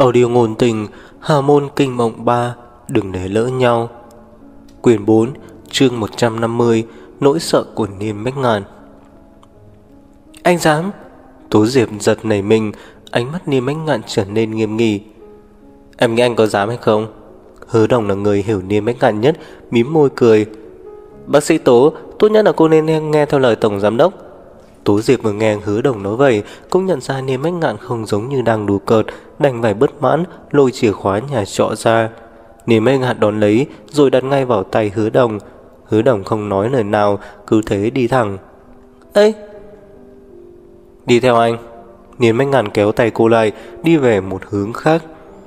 Audio ngôn tình, Hà môn kinh mộng 3, đừng để lỡ nhau. Quyển 4, chương 150, nỗi sợ của Niêm Bách Ngạn. Anh dám? Tố Diệp giật nảy mình, ánh mắt Niêm Bách Ngạn trở nên nghiêm nghị. Em nghĩ anh có dám hay không? Hứa Đồng là người hiểu Niêm Bách Ngạn nhất, mím môi cười. Bác sĩ Tố, tốt nhất là cô nên nghe theo lời tổng giám đốc. Tố Diệp vừa nghe Hứa Đồng nói vậy, cũng nhận ra Niêm Bách Ngạn không giống như đang đùa cợt, đành phải bất mãn lôi chìa khóa nhà trọ ra. Niêm Bách Ngạn đón lấy rồi đặt ngay vào tay Hứa Đồng. Hứa Đồng không nói lời nào, cứ thế đi thẳng. Ê, đi theo anh. Niêm Bách Ngạn kéo tay cô lại, đi về một hướng khác.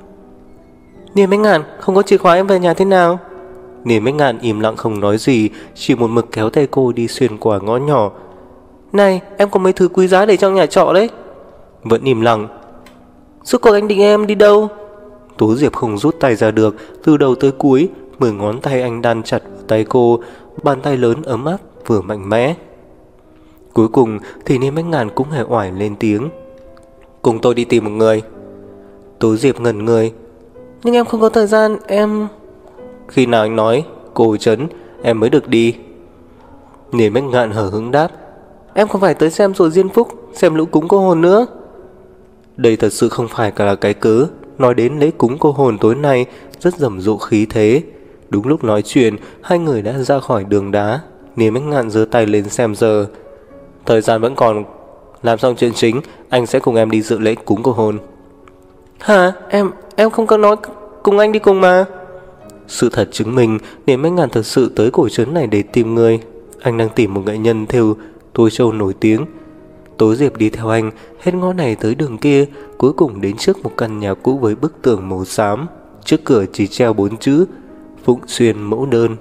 Niêm Bách Ngạn, không có chìa khóa em về nhà thế nào? Niêm Bách Ngạn im lặng không nói gì, chỉ một mực kéo tay cô đi xuyên qua ngõ nhỏ. Này, em có mấy thứ quý giá để trong nhà trọ đấy. Vẫn im lặng. Suốt cuộc anh định em đi đâu? Tố Diệp không rút tay ra được, từ đầu tới cuối 10 ngón tay anh đan chặt vào tay cô, bàn tay lớn ấm áp vừa mạnh mẽ. Cuối cùng thì Niêm Bách Ngạn cũng hề oải lên tiếng. Cùng tôi đi tìm một người. Tố Diệp ngẩn người. Nhưng em không có thời gian, em... Khi nào anh nói, cô Trấn, em mới được đi. Niêm Bách Ngạn hở hững đáp. Em không phải tới xem sổ diên phúc, xem lũ cúng cô hồn nữa. Đây thật sự không phải cả là cái cớ. Nói đến lễ cúng cô hồn tối nay rất rầm rộ khí thế. Đúng lúc nói chuyện, hai người đã ra khỏi đường đá. Niêm Bách Ngạn giơ tay lên xem giờ. Thời gian vẫn còn, làm xong chuyện chính, anh sẽ cùng em đi dự lễ cúng cô hồn. Hả? Em không có nói cùng anh đi cùng mà. Sự thật chứng minh Niêm Bách Ngạn thật sự tới cổ trấn này để tìm người. Anh đang tìm một nghệ nhân thêu tôi châu nổi tiếng. Tố Diệp đi theo anh hết ngõ này tới đường kia, cuối cùng đến trước một căn nhà cũ với bức tường màu xám. Trước cửa chỉ treo 4 chữ Phụng Xuyên mẫu đơn.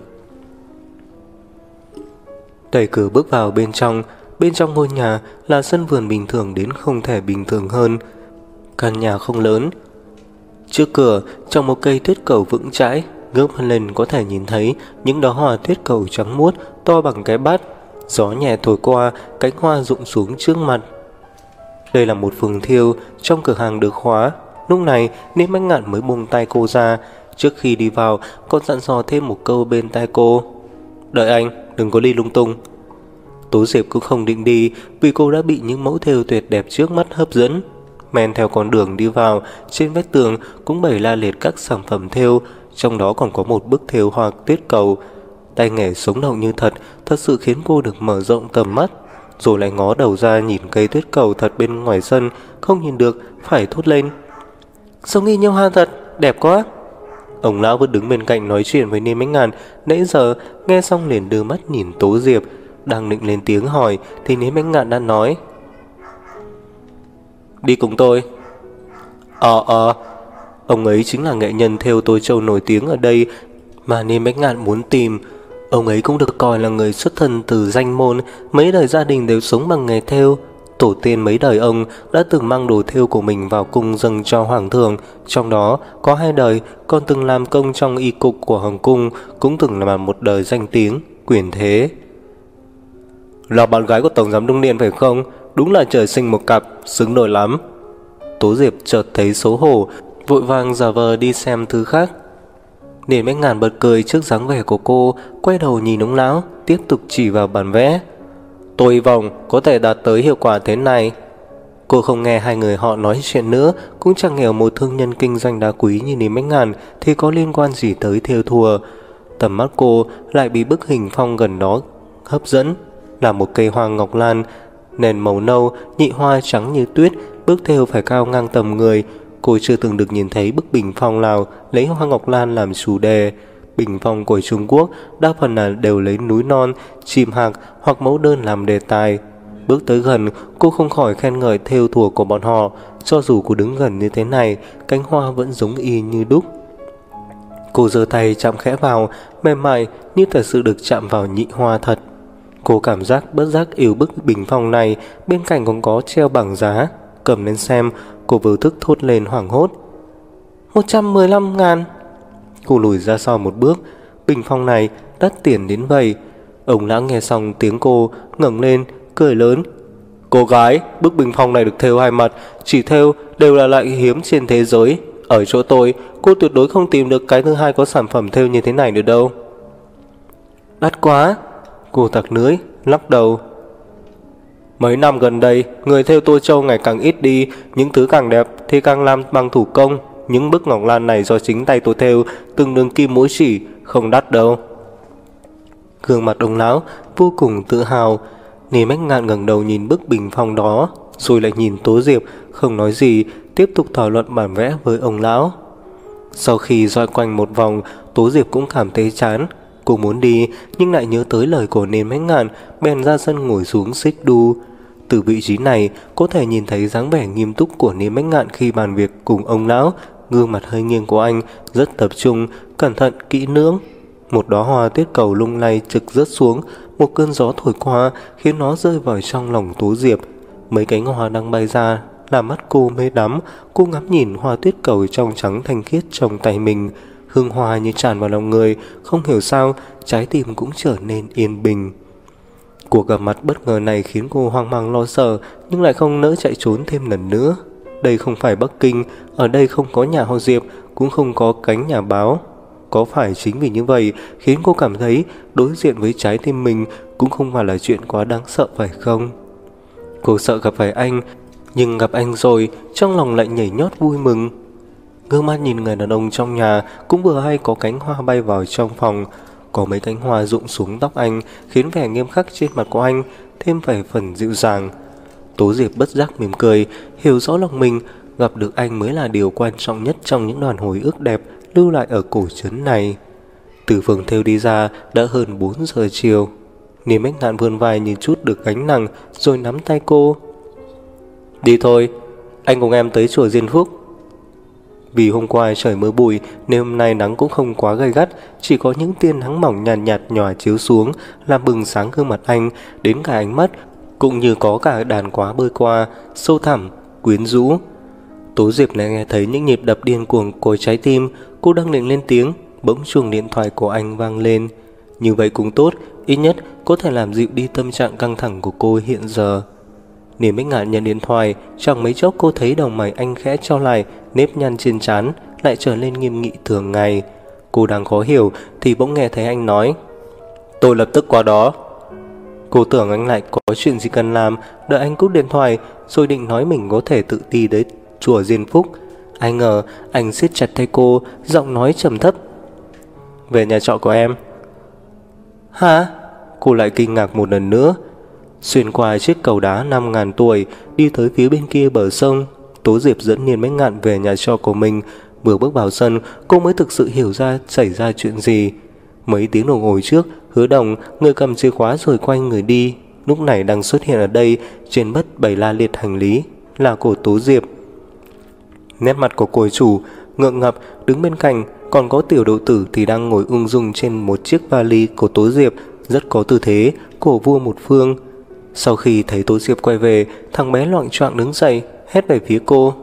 Đẩy cửa bước vào bên trong ngôi nhà là sân vườn bình thường đến không thể bình thường hơn. Căn nhà không lớn. Trước cửa trong một cây tuyết cầu vững chãi, ngước lên có thể nhìn thấy những đóa hoa tuyết cầu trắng muốt to bằng cái bát. Gió nhẹ thổi qua, cánh hoa rụng xuống trước mặt. Đây là một phường thiêu, trong cửa hàng được khóa. Lúc này Niêm Bách Ngạn mới buông tay cô ra. Trước khi đi vào còn dặn dò thêm một câu bên tai cô. Đợi anh, đừng có đi lung tung. Tố Diệp cũng không định đi, vì cô đã bị những mẫu thêu tuyệt đẹp trước mắt hấp dẫn. Men theo con đường đi vào, trên vách tường cũng bày la liệt các sản phẩm thêu, trong đó còn có một bức thêu hoa tuyết cầu. Tay nghề sống động như thật sự khiến cô được mở rộng tầm mắt. Rồi lại ngó đầu ra nhìn cây tuyết cầu thật bên ngoài sân, không nhìn được phải thốt lên. Giống y như hoa thật, đẹp quá. Ông lão vẫn đứng bên cạnh nói chuyện với Niêm Bách Ngạn, nãy giờ nghe xong liền đưa mắt nhìn Tố Diệp. Đang định lên tiếng hỏi thì Niêm Bách Ngạn đã nói. Đi cùng tôi. Ông ấy chính là nghệ nhân thêu tôi châu nổi tiếng ở đây mà Niêm Bách Ngạn muốn tìm. Ông ấy cũng được coi là người xuất thân từ danh môn, mấy đời gia đình đều sống bằng nghề thêu. Tổ tiên mấy đời ông đã từng mang đồ thêu của mình vào cung dâng cho hoàng thượng, trong đó có 2 đời còn từng làm công trong y cục của hoàng cung, cũng từng là một đời danh tiếng, quyền thế. Là bạn gái của tổng giám đốc Niên phải không? Đúng là trời sinh một cặp, xứng đôi lắm. Tố Diệp chợt thấy xấu hổ, vội vàng giả vờ đi xem thứ khác. Niêm Bách Ngạn bật cười trước dáng vẻ của cô, quay đầu nhìn ông lão, tiếp tục chỉ vào bản vẽ. Tôi hy vọng có thể đạt tới hiệu quả thế này. Cô không nghe hai người họ nói chuyện nữa, cũng chẳng hiểu một thương nhân kinh doanh đá quý như Niêm Bách Ngạn thì có liên quan gì tới thêu thùa. Tầm mắt cô lại bị bức hình phong gần đó hấp dẫn, là một cây hoa ngọc lan, nền màu nâu, nhị hoa trắng như tuyết, bức thêu phải cao ngang tầm người. Cô chưa từng được nhìn thấy bức bình phong nào lấy hoa ngọc lan làm chủ đề. Bình phong của Trung Quốc đa phần là đều lấy núi non, chim hạc hoặc mẫu đơn làm đề tài. Bước tới gần, cô không khỏi khen ngợi thêu thùa của bọn họ. Cho dù cô đứng gần như thế này, cánh hoa vẫn giống y như đúc. Cô giơ tay chạm khẽ vào, mềm mại như thật sự được chạm vào nhị hoa thật. Cô cảm giác bất giác yêu bức bình phong này, bên cạnh còn có treo bảng giá. Cầm lên xem, cô vô thức thốt lên hoảng hốt. 115.000. Cô lùi ra sau một bước. Bình phong này đắt tiền đến vậy. Ông lão nghe xong tiếng cô, ngẩng lên cười lớn. Cô gái, bức bình phong này được thêu 2 mặt, chỉ thêu đều là loại hiếm trên thế giới. Ở chỗ tôi, cô tuyệt đối không tìm được cái thứ hai có sản phẩm thêu như thế này nữa đâu. Đắt quá. Cô tặc lưỡi, lắc đầu. Mấy năm gần đây, người thêu Tô Châu ngày càng ít đi, những thứ càng đẹp thì càng làm bằng thủ công. Những bức ngọc lan này do chính tay tôi thêu, từng đường kim mỗi chỉ, không đắt đâu. Gương mặt ông lão vô cùng tự hào. Nề Bách Ngạn ngẩng đầu nhìn bức bình phong đó, rồi lại nhìn Tố Diệp, không nói gì, tiếp tục thảo luận bản vẽ với ông lão. Sau khi dọi quanh một vòng, Tố Diệp cũng cảm thấy chán. Cô muốn đi nhưng lại nhớ tới lời của Nề Bách Ngạn, bèn ra sân ngồi xuống xích đu. Từ vị trí này có thể nhìn thấy dáng vẻ nghiêm túc của Nề Bách Ngạn khi bàn việc cùng ông lão. Gương mặt hơi nghiêng của anh rất tập trung, cẩn thận, kỹ lưỡng. Một đóa hoa tiết cầu lung lay trực rớt xuống, một cơn gió thổi qua khiến nó rơi vào trong lòng Tố Diệp. Mấy cánh hoa đang bay ra làm mắt cô mê đắm. Cô ngắm nhìn hoa tuyết cầu trong trắng thanh khiết trong tay mình, hương hoa như tràn vào lòng người. Không hiểu sao trái tim cũng trở nên yên bình. Cuộc gặp mặt bất ngờ này khiến cô hoang mang lo sợ, nhưng lại không nỡ chạy trốn thêm lần nữa. Đây không phải Bắc Kinh, ở đây không có nhà họ Diệp, cũng không có cánh nhà báo. Có phải chính vì như vậy khiến cô cảm thấy đối diện với trái tim mình cũng không phải là chuyện quá đáng sợ phải không? Cô sợ gặp phải anh, nhưng gặp anh rồi trong lòng lại nhảy nhót vui mừng. Gương mắt nhìn người đàn ông trong nhà, cũng vừa hay có cánh hoa bay vào trong phòng. Có mấy cánh hoa rụng xuống tóc anh, khiến vẻ nghiêm khắc trên mặt của anh thêm vài phần dịu dàng. Tố Diệp bất giác mỉm cười, hiểu rõ lòng mình, gặp được anh mới là điều quan trọng nhất trong những đoạn hồi ức đẹp lưu lại ở cổ trấn này. Từ phường thêu đi ra đã hơn 4 giờ chiều. Nề Bách Ngạn vươn vai nhìn chút được gánh nặng, rồi nắm tay cô. Đi thôi, anh cùng em tới chùa Diên Phúc. Vì hôm qua trời mưa bụi nên hôm nay nắng cũng không quá gay gắt, chỉ có những tia nắng mỏng nhàn nhạt nhòa chiếu xuống làm bừng sáng gương mặt anh, đến cả ánh mắt, cũng như có cả đàn quá bơi qua, sâu thẳm, quyến rũ. Tố Diệp lại nghe thấy những nhịp đập điên cuồng của trái tim. Cô đang định lên tiếng, bỗng chuông điện thoại của anh vang lên. Như vậy cũng tốt, ít nhất có thể làm dịu đi tâm trạng căng thẳng của cô hiện giờ. Nề Bách Ngạn nhận điện thoại, chẳng mấy chốc cô thấy đầu mày anh khẽ chau lại, nếp nhăn trên trán lại trở lên nghiêm nghị thường ngày. Cô đang khó hiểu thì bỗng nghe thấy anh nói: Tôi lập tức qua đó. Cô tưởng anh lại có chuyện gì cần làm, đợi anh cúp điện thoại rồi định nói mình có thể tự đi đến chùa Diên Phúc. Ai ngờ anh siết chặt tay cô, giọng nói trầm thấp: Về nhà trọ của em. Hả? Cô lại kinh ngạc một lần nữa. Xuyên qua chiếc cầu đá 5.000 tuổi, đi tới phía bên kia bờ sông, Tố Diệp dẫn Nề Bách Ngạn về nhà trọ của mình. Vừa bước vào sân, cô mới thực sự hiểu ra xảy ra chuyện gì. Mấy tiếng đồng hồ trước, Hứa Đồng, người cầm chìa khóa rồi quay người đi, lúc này đang xuất hiện ở đây, trên bất bày la liệt hành lý là của Tố Diệp. Nét mặt của cô chủ ngượng ngập, đứng bên cạnh còn có Tiểu Đậu Tử thì đang ngồi ung dung trên một chiếc vali của Tố Diệp, rất có tư thế cổ vua một phương. Sau khi thấy Tố Diệp quay về, thằng bé loạng choạng đứng dậy, hét về phía cô: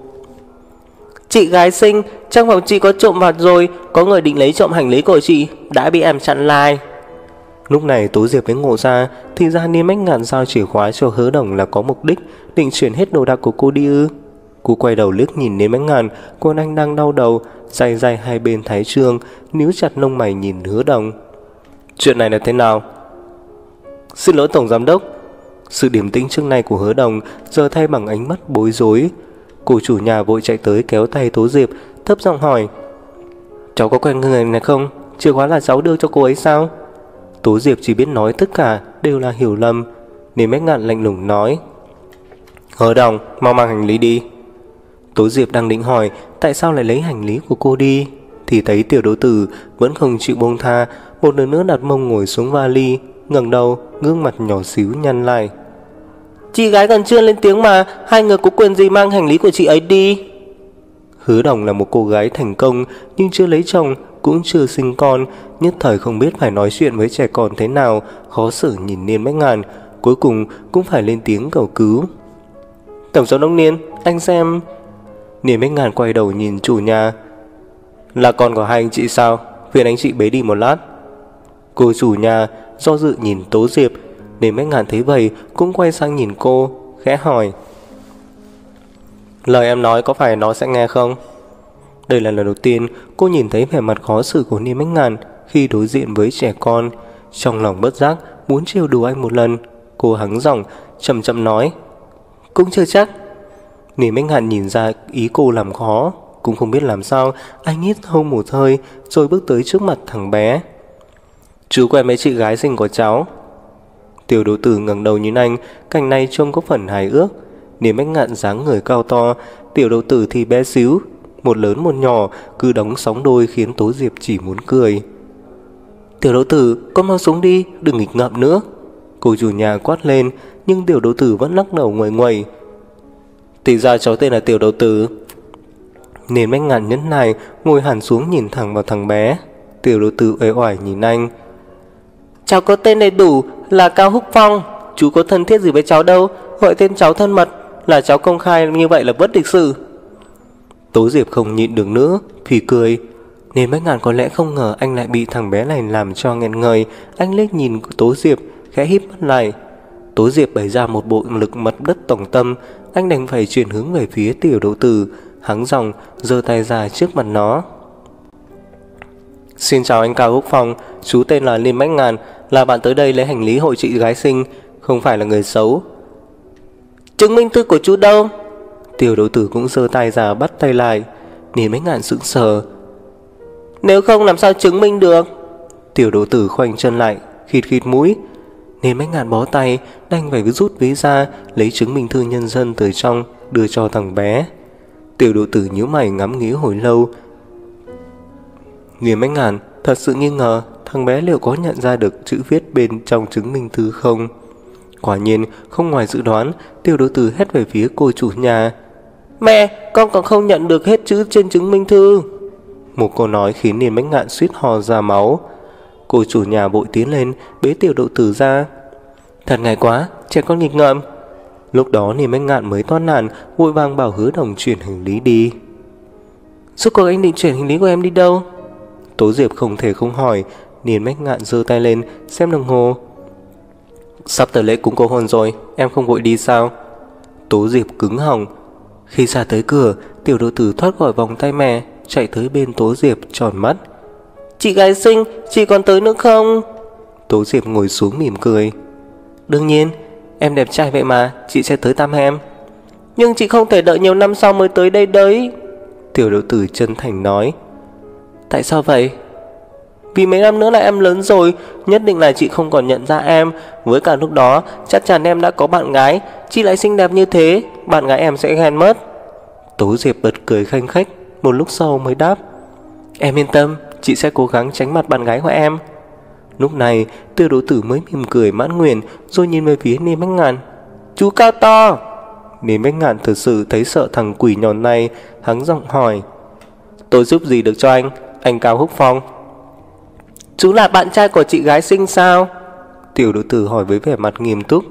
Chị gái xinh, trong phòng chị có trộm vặt rồi, có người định lấy trộm hành lý của chị, đã bị em chặn lại. Lúc này Tố Diệp mới ngộ ra, thì ra Nề Bách Ngạn giao chìa khóa cho Hứa Đồng là có mục đích, định chuyển hết đồ đạc của cô đi ư? Cô quay đầu liếc nhìn Nề Bách Ngạn, còn anh đang đau đầu, day day hai bên thái trương, níu chặt lông mày nhìn Hứa Đồng. Chuyện này là thế nào? Xin lỗi Tổng Giám Đốc. Sự điềm tĩnh trước nay của Hứa Đồng giờ thay bằng ánh mắt bối rối. Cô chủ nhà vội chạy tới kéo tay Tố Diệp, thấp giọng hỏi: Cháu có quen người này không? Chìa khóa là cháu đưa cho cô ấy sao? Tố Diệp chỉ biết nói tất cả đều là hiểu lầm. Nề Bách Ngạn lạnh lùng nói: Hứa Đồng, mau mang hành lý đi. Tố Diệp đang định hỏi tại sao lại lấy hành lý của cô đi, thì thấy Tiểu Đỗ Tử vẫn không chịu buông tha, một lần nữa đặt mông ngồi xuống vali, ngẩng đầu, gương mặt nhỏ xíu nhăn lại. Chị gái còn chưa lên tiếng mà, hai người có quyền gì mang hành lý của chị ấy đi? Hứa Đồng là một cô gái thành công, nhưng chưa lấy chồng, cũng chưa sinh con, nhất thời không biết phải nói chuyện với trẻ con thế nào, khó xử nhìn Nề Bách Ngạn, cuối cùng cũng phải lên tiếng cầu cứu. Tổng giám đốc Niên, anh xem. Nề Bách Ngạn quay đầu nhìn chủ nhà. Là con của hai anh chị sao? Phiền anh chị bế đi một lát. Cô chủ nhà do dự nhìn Tố Diệp. Nề Bách Ngạn thấy vậy cũng quay sang nhìn cô, khẽ hỏi: Lời em nói có phải nó sẽ nghe không? Đây là lần đầu tiên cô nhìn thấy vẻ mặt khó xử của Niêm Bách Ngạn khi đối diện với trẻ con. Trong lòng bất giác muốn trêu đùa anh một lần. Cô hắng giọng chậm chậm nói: cũng chưa chắc. Niêm Bách Ngạn nhìn ra ý cô làm khó, cũng không biết làm sao. Anh hít sâu một hơi rồi bước tới trước mặt thằng bé. Chú quen mấy chị gái xinh của cháu. Tiểu Đỗ Tử ngẩng đầu nhìn anh, cảnh này trông có phần hài ước. Niêm Bách Ngạn dáng người cao to, Tiểu Đỗ Tử thì bé xíu, một lớn một nhỏ cứ đóng sóng đôi khiến Tố Diệp chỉ muốn cười. Tiểu Đỗ Tử, con mau xuống đi, đừng nghịch ngợm nữa. Cô chủ nhà quát lên, nhưng Tiểu Đỗ Tử vẫn lắc đầu nguầy nguầy. Thì ra cháu tên là Tiểu Đỗ Tử. Niên Bách Ngạn nhẫn nại ngồi hẳn xuống nhìn thẳng vào thằng bé. Tiểu Đỗ Tử uể oải nhìn anh. Cháu có tên đầy đủ là Cao Húc Phong. Chú có thân thiết gì với cháu đâu, gọi tên cháu thân mật là cháu công khai như vậy là bất lịch sự. Tố Diệp không nhịn được nữa, phì cười. Niên Bách Ngạn có lẽ không ngờ anh lại bị thằng bé này làm cho nghẹn ngời. Anh liếc nhìn Tố Diệp, khẽ híp mắt lại. Tố Diệp bày ra một bộ lực mật đất tổng tâm. Anh đành phải chuyển hướng về phía Tiểu Đỗ Tử, hắng giọng giơ tay ra trước mặt nó. Xin chào anh Cao Húc Phong, chú tên là Niên Bách Ngạn, là bạn tới đây lấy hành lý hội chị gái sinh, không phải là người xấu. Chứng minh thư của chú đâu? Tiểu Đỗ Tử cũng giơ tay ra bắt tay lại. Niên Bách Ngạn sững sờ. Nếu không làm sao chứng minh được? Tiểu Đỗ Tử khoanh chân lại, khịt khịt mũi. Niên Bách Ngạn bó tay, đành phải rút ví ra, lấy chứng minh thư nhân dân từ trong, đưa cho thằng bé. Tiểu Đỗ Tử nhíu mày ngắm nghía hồi lâu. Niên Bách Ngạn thật sự nghi ngờ thằng bé liệu có nhận ra được chữ viết bên trong chứng minh thư không. Quả nhiên không ngoài dự đoán, Tiểu Đỗ Tử hét về phía cô chủ nhà. Mẹ, con còn không nhận được hết chữ trên chứng minh thư. Một câu nói khiến Niên Bách Ngạn suýt ho ra máu. Cô chủ nhà vội tiến lên bế Tiểu Đỗ Tử ra. Thật ngại quá, trẻ con nghịch ngợm. Lúc đó Niên Bách Ngạn mới toan nản, vội vàng bảo Hứa Đồng chuyển hành lý đi. Rốt cuộc anh định chuyển hành lý của em đi đâu? Tố Diệp không thể không hỏi. Niên Bách Ngạn giơ tay lên xem đồng hồ. Sắp tới lễ cúng cầu hôn rồi, em không vội đi sao? Tố Diệp cứng họng. Khi ra tới cửa, Tiểu Đỗ Tử thoát khỏi vòng tay mẹ, chạy tới bên Tố Diệp tròn mắt. Chị gái xinh, chị còn tới nữa không? Tố Diệp ngồi xuống mỉm cười. Đương nhiên, em đẹp trai vậy mà, chị sẽ tới thăm em. Nhưng chị không thể đợi nhiều năm sau mới tới đây đấy. Tiểu Đỗ Tử chân thành nói. Tại sao vậy? Vì mấy năm nữa là em lớn rồi, nhất định là chị không còn nhận ra em. Với cả lúc đó chắc chắn em đã có bạn gái, chị lại xinh đẹp như thế, bạn gái em sẽ ghen mất. Tố Diệp bật cười khanh khách, một lúc sau mới đáp. Em yên tâm, chị sẽ cố gắng tránh mặt bạn gái của em. Lúc này Tiểu Đỗ Tử mới mỉm cười mãn nguyện, rồi nhìn về phía Niên Bách Ngạn. Chú cao to. Niên Bách Ngạn thật sự thấy sợ thằng quỷ nhòn này, hắng giọng hỏi. Tôi giúp gì được cho anh Cao Húc Phong? Chú là bạn trai của chị gái xinh sao? Tiểu Đỗ Tử hỏi với vẻ mặt nghiêm túc.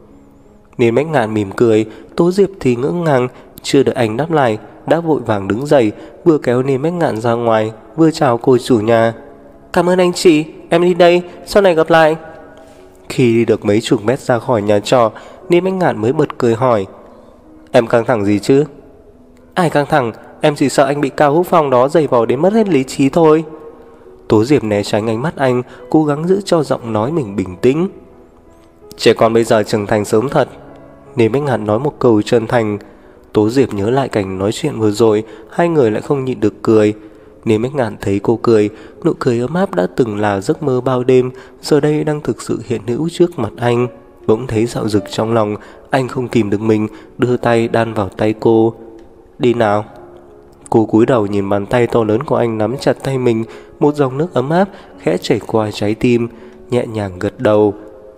Niên Bách Ngạn mỉm cười. Tố Diệp thì ngỡ ngàng, chưa đợi anh đáp lại đã vội vàng đứng dậy, vừa kéo Niên Bách Ngạn ra ngoài, vừa chào cô chủ nhà. Cảm ơn anh chị, em đi đây, sau này gặp lại. Khi đi được mấy chục mét ra khỏi nhà trọ, Niên Bách Ngạn mới bật cười hỏi. Em căng thẳng gì chứ? Ai căng thẳng, em chỉ sợ anh bị Cao Húc Phong đó giày vò đến mất hết lý trí thôi. Tố Diệp né tránh ánh mắt anh, cố gắng giữ cho giọng nói mình bình tĩnh. Trẻ con bây giờ trưởng thành sớm thật. Niên Bách Ngạn nói một câu chân thành. Tố Diệp nhớ lại cảnh nói chuyện vừa rồi, hai người lại không nhịn được cười. Niên Bách Ngạn thấy cô cười, nụ cười ấm áp đã từng là giấc mơ bao đêm, giờ đây đang thực sự hiện hữu trước mặt anh. Bỗng thấy dạo dực trong lòng, anh không kìm được mình, đưa tay đan vào tay cô. Đi nào. Cô cúi đầu nhìn bàn tay to lớn của anh nắm chặt tay mình, một dòng nước ấm áp khẽ chảy qua trái tim, nhẹ nhàng gật đầu.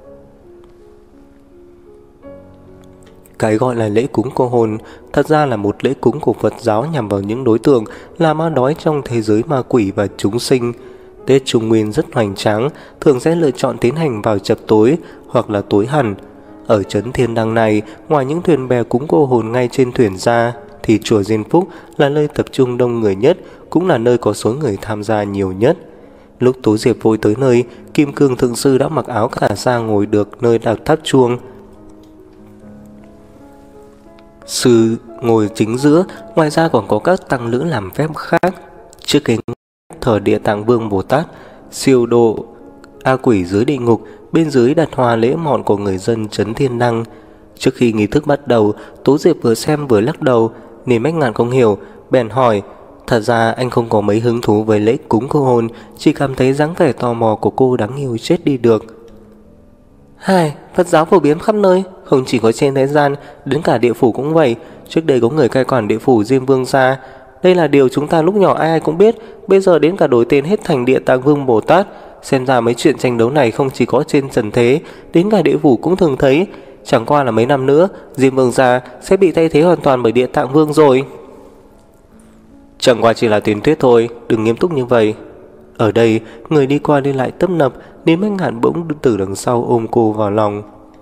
Cái gọi là lễ cúng cầu hôn thật ra là một lễ cúng của Phật giáo nhằm vào những đối tượng là ma đói trong thế giới ma quỷ và chúng sinh. Tết Trung Nguyên rất hoành tráng, thường sẽ lựa chọn tiến hành vào chập tối hoặc là tối hẳn. Ở trấn Thiên Đăng này, ngoài những thuyền bè cúng cô hồn ngay trên thuyền ra, thì chùa Diên Phúc là nơi tập trung đông người nhất, cũng là nơi có số người tham gia nhiều nhất. Lúc Tố Diệp vội tới nơi, Kim Cương Thượng Sư đã mặc áo cả sa ngồi được nơi đặt tháp chuông. Sư ngồi chính giữa, ngoài ra còn có các tăng lữ làm phép khác. Trước kính thờ Địa Tạng Vương Bồ Tát, siêu độ A quỷ dưới địa ngục, bên dưới đặt hoa lễ mọn của người dân trấn Thiên Đăng. Trước khi nghi thức bắt đầu, Tố Diệp vừa xem vừa lắc đầu, Niềm Bách Ngạn không hiểu, bèn hỏi. Thật ra anh không có mấy hứng thú với lễ cúng cô hồn, chỉ cảm thấy dáng vẻ tò mò của cô đáng yêu chết đi được. Phật giáo phổ biến khắp nơi, không chỉ có trên thế gian, đến cả địa phủ cũng vậy. Trước đây có người cai quản địa phủ Diêm Vương gia. Đây là điều chúng ta lúc nhỏ ai ai cũng biết, bây giờ đến cả đổi tên hết thành Địa Tạng Vương Bồ Tát. Xem ra mấy chuyện tranh đấu này không chỉ có trên trần thế, đến cả địa phủ cũng thường thấy. Chẳng qua là mấy năm nữa, Diêm Vương gia sẽ bị thay thế hoàn toàn bởi Địa Tạng Vương rồi. Chẳng qua chỉ là truyền thuyết thôi, đừng nghiêm túc như vậy. Ở đây, người đi qua đi lại tấp nập, Niềm Bách Ngạn bỗng từ đằng sau ôm cô vào lòng.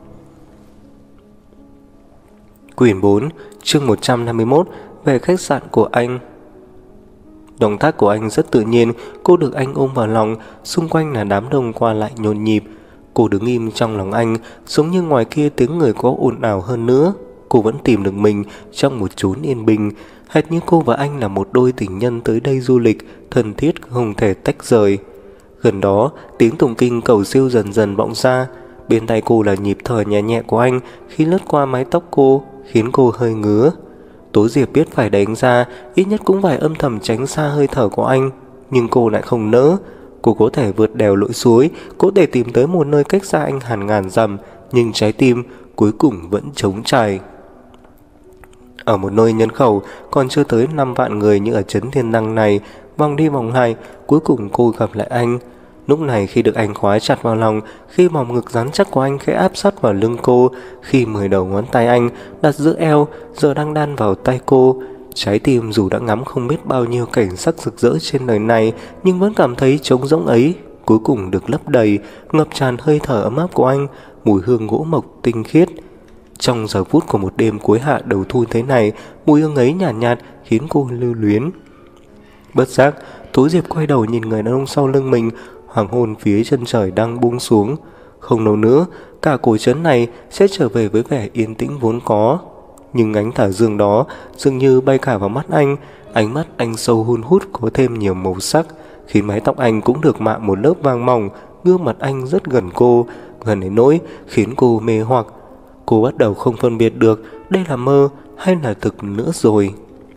Quyển 4, chương 151, về khách sạn của anh. Động tác của anh rất tự nhiên, cô được anh ôm vào lòng, xung quanh là đám đông qua lại nhộn nhịp. Cô đứng im trong lòng anh, giống như ngoài kia tiếng người có ồn ào hơn nữa. Cô vẫn tìm được mình trong một chốn yên bình, hệt như cô và anh là một đôi tình nhân tới đây du lịch, thân thiết không thể tách rời. Gần đó, tiếng tụng kinh cầu siêu dần dần vọng ra. Bên tay cô là nhịp thở nhẹ nhẹ của anh khi lướt qua mái tóc cô, khiến cô hơi ngứa. Tố Diệp biết phải đánh ra, ít nhất cũng phải âm thầm tránh xa hơi thở của anh, nhưng cô lại không nỡ. Cô có thể vượt đèo lội suối, có thể tìm tới một nơi cách xa anh hàng ngàn dặm, nhưng trái tim cuối cùng vẫn trống trải. Ở một nơi nhân khẩu còn chưa tới 5 vạn người như ở trấn Thiên Đăng này, vòng đi vòng lại, cuối cùng cô gặp lại anh. Lúc này khi được anh khóa chặt vào lòng, khi vòng ngực rắn chắc của anh khẽ áp sát vào lưng cô, khi 10 đầu ngón tay anh đặt giữa eo giờ đang đan vào tay cô, trái tim dù đã ngắm không biết bao nhiêu cảnh sắc rực rỡ trên đời này, nhưng vẫn cảm thấy trống rỗng ấy cuối cùng được lấp đầy, ngập tràn hơi thở ấm áp của anh, mùi hương gỗ mộc tinh khiết. Trong giờ phút của một đêm cuối hạ đầu thu thế này, mùi hương ấy nhàn nhạt khiến cô lưu luyến. Bất giác, Tố Diệp quay đầu nhìn người đàn ông sau lưng mình. Hoàng hôn phía chân trời đang buông xuống. Không lâu nữa, cả cổ trấn này sẽ trở về với vẻ yên tĩnh vốn có. Nhưng ánh tà dương đó dường như bay cả vào mắt anh. Ánh mắt anh sâu hun hút có thêm nhiều màu sắc, khiến mái tóc anh cũng được mạ một lớp vàng mỏng. Gương mặt anh rất gần cô, gần đến nỗi khiến cô mê hoặc. Cô bắt đầu không phân biệt được đây là mơ hay là thực nữa rồi.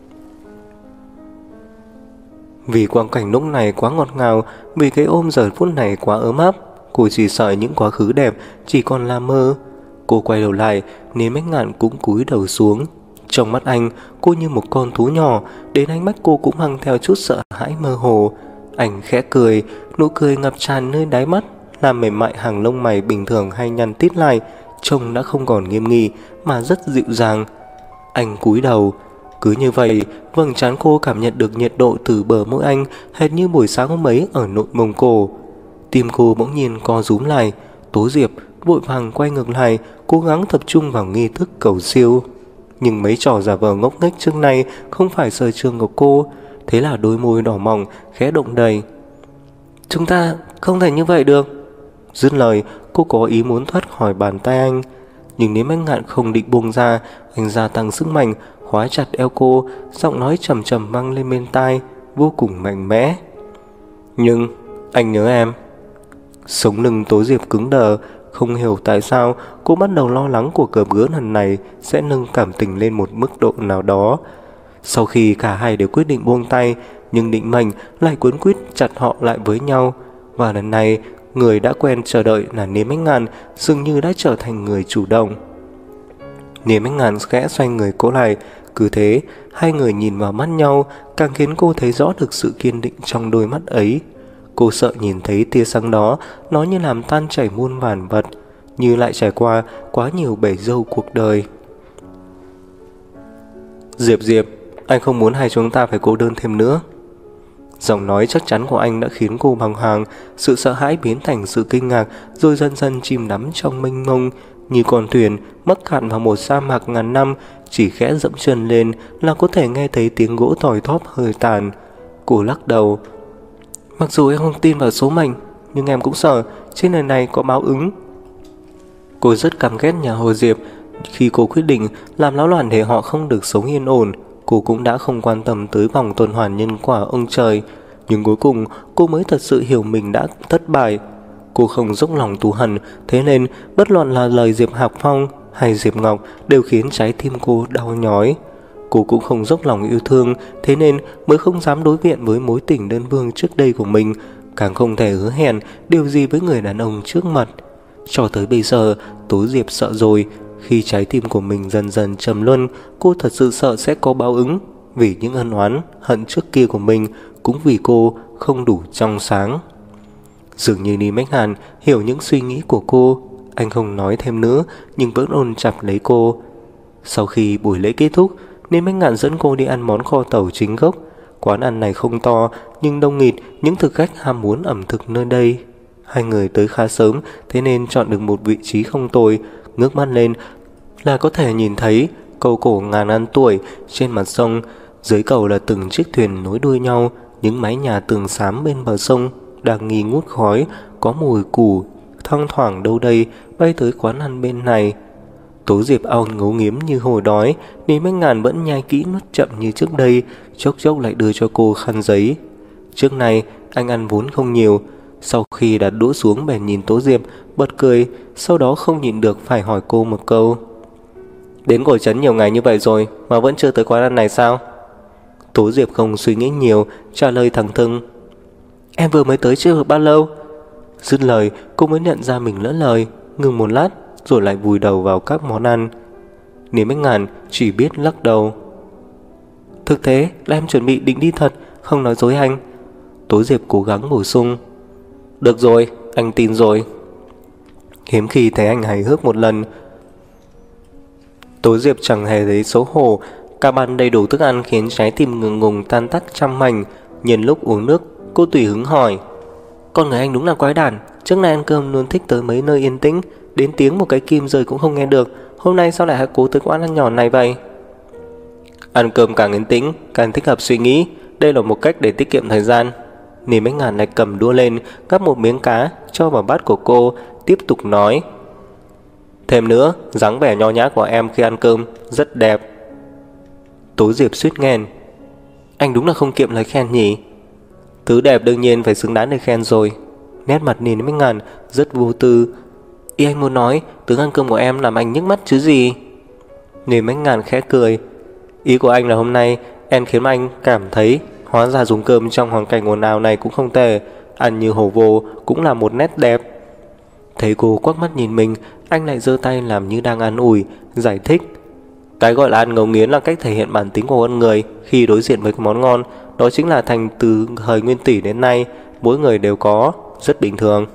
Vì quang cảnh lúc này quá ngọt ngào, vì cái ôm giờ phút này quá ấm áp, cô chỉ sợ những quá khứ đẹp chỉ còn là mơ. Cô quay đầu lại, Niềm Bách Ngạn cũng cúi đầu xuống. Trong mắt anh, cô như một con thú nhỏ, đến ánh mắt cô cũng mang theo chút sợ hãi mơ hồ. Anh khẽ cười, nụ cười ngập tràn nơi đáy mắt, làm mềm mại hàng lông mày bình thường hay nhăn tít lại, trông đã không còn nghiêm nghị mà rất dịu dàng. Anh cúi đầu. Cứ như vậy, vầng trán cô cảm nhận được nhiệt độ từ bờ môi anh, hệt như buổi sáng hôm ấy ở nội mông cổ. Tim cô bỗng nhiên co rúm lại. Tố Diệp vội vàng quay ngược lại, cố gắng tập trung vào nghi thức cầu siêu. Nhưng mấy trò giả vờ ngốc nghếch trước nay không phải sở trường của cô. Thế là đôi môi đỏ mỏng khẽ động đầy. Chúng ta không thể như vậy được. Dứt lời, cô có ý muốn thoát khỏi bàn tay anh, nhưng Niềm Bách Ngạn không định buông ra. Anh gia tăng sức mạnh, khóa chặt eo cô, giọng nói trầm trầm vang lên bên tai, vô cùng mạnh mẽ. Nhưng anh nhớ em. Sống lưng Tố Diệp cứng đờ. Không hiểu tại sao cô bắt đầu lo lắng cuộc gặp gỡ lần này sẽ nâng cảm tình lên một mức độ nào đó. Sau khi cả hai đều quyết định buông tay, nhưng định mệnh lại cuốn quýt chặt họ lại với nhau. Và lần này, người đã quen chờ đợi là Niềm Bách Ngạn dường như đã trở thành người chủ động. Niềm Bách Ngạn khẽ xoay người cô lại. Cứ thế, hai người nhìn vào mắt nhau, càng khiến cô thấy rõ được sự kiên định trong đôi mắt ấy. Cô sợ nhìn thấy tia sáng đó, nó như làm tan chảy muôn vàn vật, như lại trải qua quá nhiều bể dâu cuộc đời. Diệp, anh không muốn hai chúng ta phải cô đơn thêm nữa. Giọng nói chắc chắn của anh đã khiến cô bàng hoàng. Sự sợ hãi biến thành sự kinh ngạc, rồi dần dần chìm đắm trong mênh mông, như con thuyền mắc cạn vào một sa mạc ngàn năm. Chỉ khẽ dẫm chân lên là có thể nghe thấy tiếng gỗ thỏi thóp hơi tàn. Cô lắc đầu. Mặc dù em không tin vào số mệnh, nhưng em cũng sợ trên đời này có báo ứng. Cô rất căm ghét nhà Hồ Diệp, Khi cô quyết định làm náo loạn để họ không được sống yên ổn, cô cũng đã không quan tâm tới vòng tuần hoàn nhân quả ông trời. Nhưng cuối cùng cô mới thật sự hiểu mình đã thất bại. Cô không dốc lòng thù hằn, thế nên bất luận là lời Diệp Hạc Phong hay Diệp Ngọc đều khiến trái tim cô đau nhói. Cô cũng không dốc lòng yêu thương, thế nên mới không dám đối diện với mối tình đơn phương trước đây của mình, càng không thể hứa hẹn điều gì với người đàn ông trước mặt. Cho tới bây giờ, Tố Diệp sợ rồi. Khi trái tim của mình dần dần trầm luân, cô thật sự sợ sẽ có báo ứng, vì những ân oán hận trước kia của mình, cũng vì cô không đủ trong sáng. Dường như Ni Mách Hàn hiểu những suy nghĩ của cô. Anh không nói thêm nữa, nhưng vẫn ôm chặt lấy cô. Sau khi buổi lễ kết thúc, Ni Mách Hàn dẫn cô đi ăn món kho tàu chính gốc. Quán ăn này không to, nhưng đông nghịt những thực khách ham muốn ẩm thực nơi đây. Hai người tới khá sớm, thế nên chọn được một vị trí không tồi. Ngước mắt lên là có thể nhìn thấy cầu cổ ngàn năm tuổi trên mặt sông. Dưới cầu là từng chiếc thuyền nối đuôi nhau. Những mái nhà tường xám bên bờ sông đang nghi ngút khói, có mùi củ thoang thoảng đâu đây bay tới quán ăn bên này. Tố Diệp ao ngấu nghiến như hồi đói, Ni Mách Ngàn vẫn nhai kỹ nuốt chậm như trước đây, chốc chốc lại đưa cho cô khăn giấy. Trước này anh ăn vốn không nhiều, sau khi đặt đũa xuống bèn nhìn Tố Diệp bật cười, sau đó không nhịn được phải hỏi cô một câu. Đến Cổ Trấn nhiều ngày như vậy rồi mà vẫn chưa tới quán ăn này sao? Tố Diệp không suy nghĩ nhiều, trả lời thẳng thừng. Em vừa mới tới chưa được bao lâu. Dứt lời cô mới nhận ra mình lỡ lời, ngừng một lát rồi lại vùi đầu vào các món ăn. Ni Mách Ngàn chỉ biết lắc đầu. Thực tế là em chuẩn bị định đi thật, không nói dối anh. Tố Diệp cố gắng bổ sung. Được rồi, anh tin rồi. Hiếm khi thấy anh hài hước một lần. Tố Diệp chẳng hề thấy xấu hổ. Cả bàn đầy đủ thức ăn khiến trái tim ngừng ngùng tan tắc trăm mảnh. Nhân lúc uống nước, cô tùy hứng hỏi. Con người anh đúng là quái đản. Trước nay ăn cơm luôn thích tới mấy nơi yên tĩnh, đến tiếng một cái kim rơi cũng không nghe được. Hôm nay sao lại hãy cố tới quán ăn nhỏ này vậy? Ăn cơm càng yên tĩnh càng thích hợp suy nghĩ. Đây là một cách để tiết kiệm thời gian. Ni Mách Ngàn lại cầm đũa lên, gắp một miếng cá cho vào bát của cô, tiếp tục nói. Thêm nữa, dáng vẻ nho nhã của em khi ăn cơm rất đẹp. Tố Diệp suýt nghẹn. Anh đúng là không kiệm lời khen nhỉ? Thứ đẹp đương nhiên phải xứng đáng để khen rồi. Nét mặt Ni Mách Ngàn rất vô tư. Ý anh muốn nói tướng ăn cơm của em làm anh nhức mắt chứ gì? Ni Mách Ngàn khẽ cười. Ý của anh là hôm nay em khiến anh cảm thấy hóa ra dùng cơm trong hoàn cảnh ồn ào này cũng không tệ, ăn như hổ vồ cũng là một nét đẹp. Thấy cô quắc mắt nhìn mình, anh lại giơ tay làm như đang an ủi, giải thích. Cái gọi là ăn ngấu nghiến là cách thể hiện bản tính của con người khi đối diện với món ngon. Đó chính là thành từ thời Nguyên Tỷ đến nay, mỗi người đều có, rất bình thường.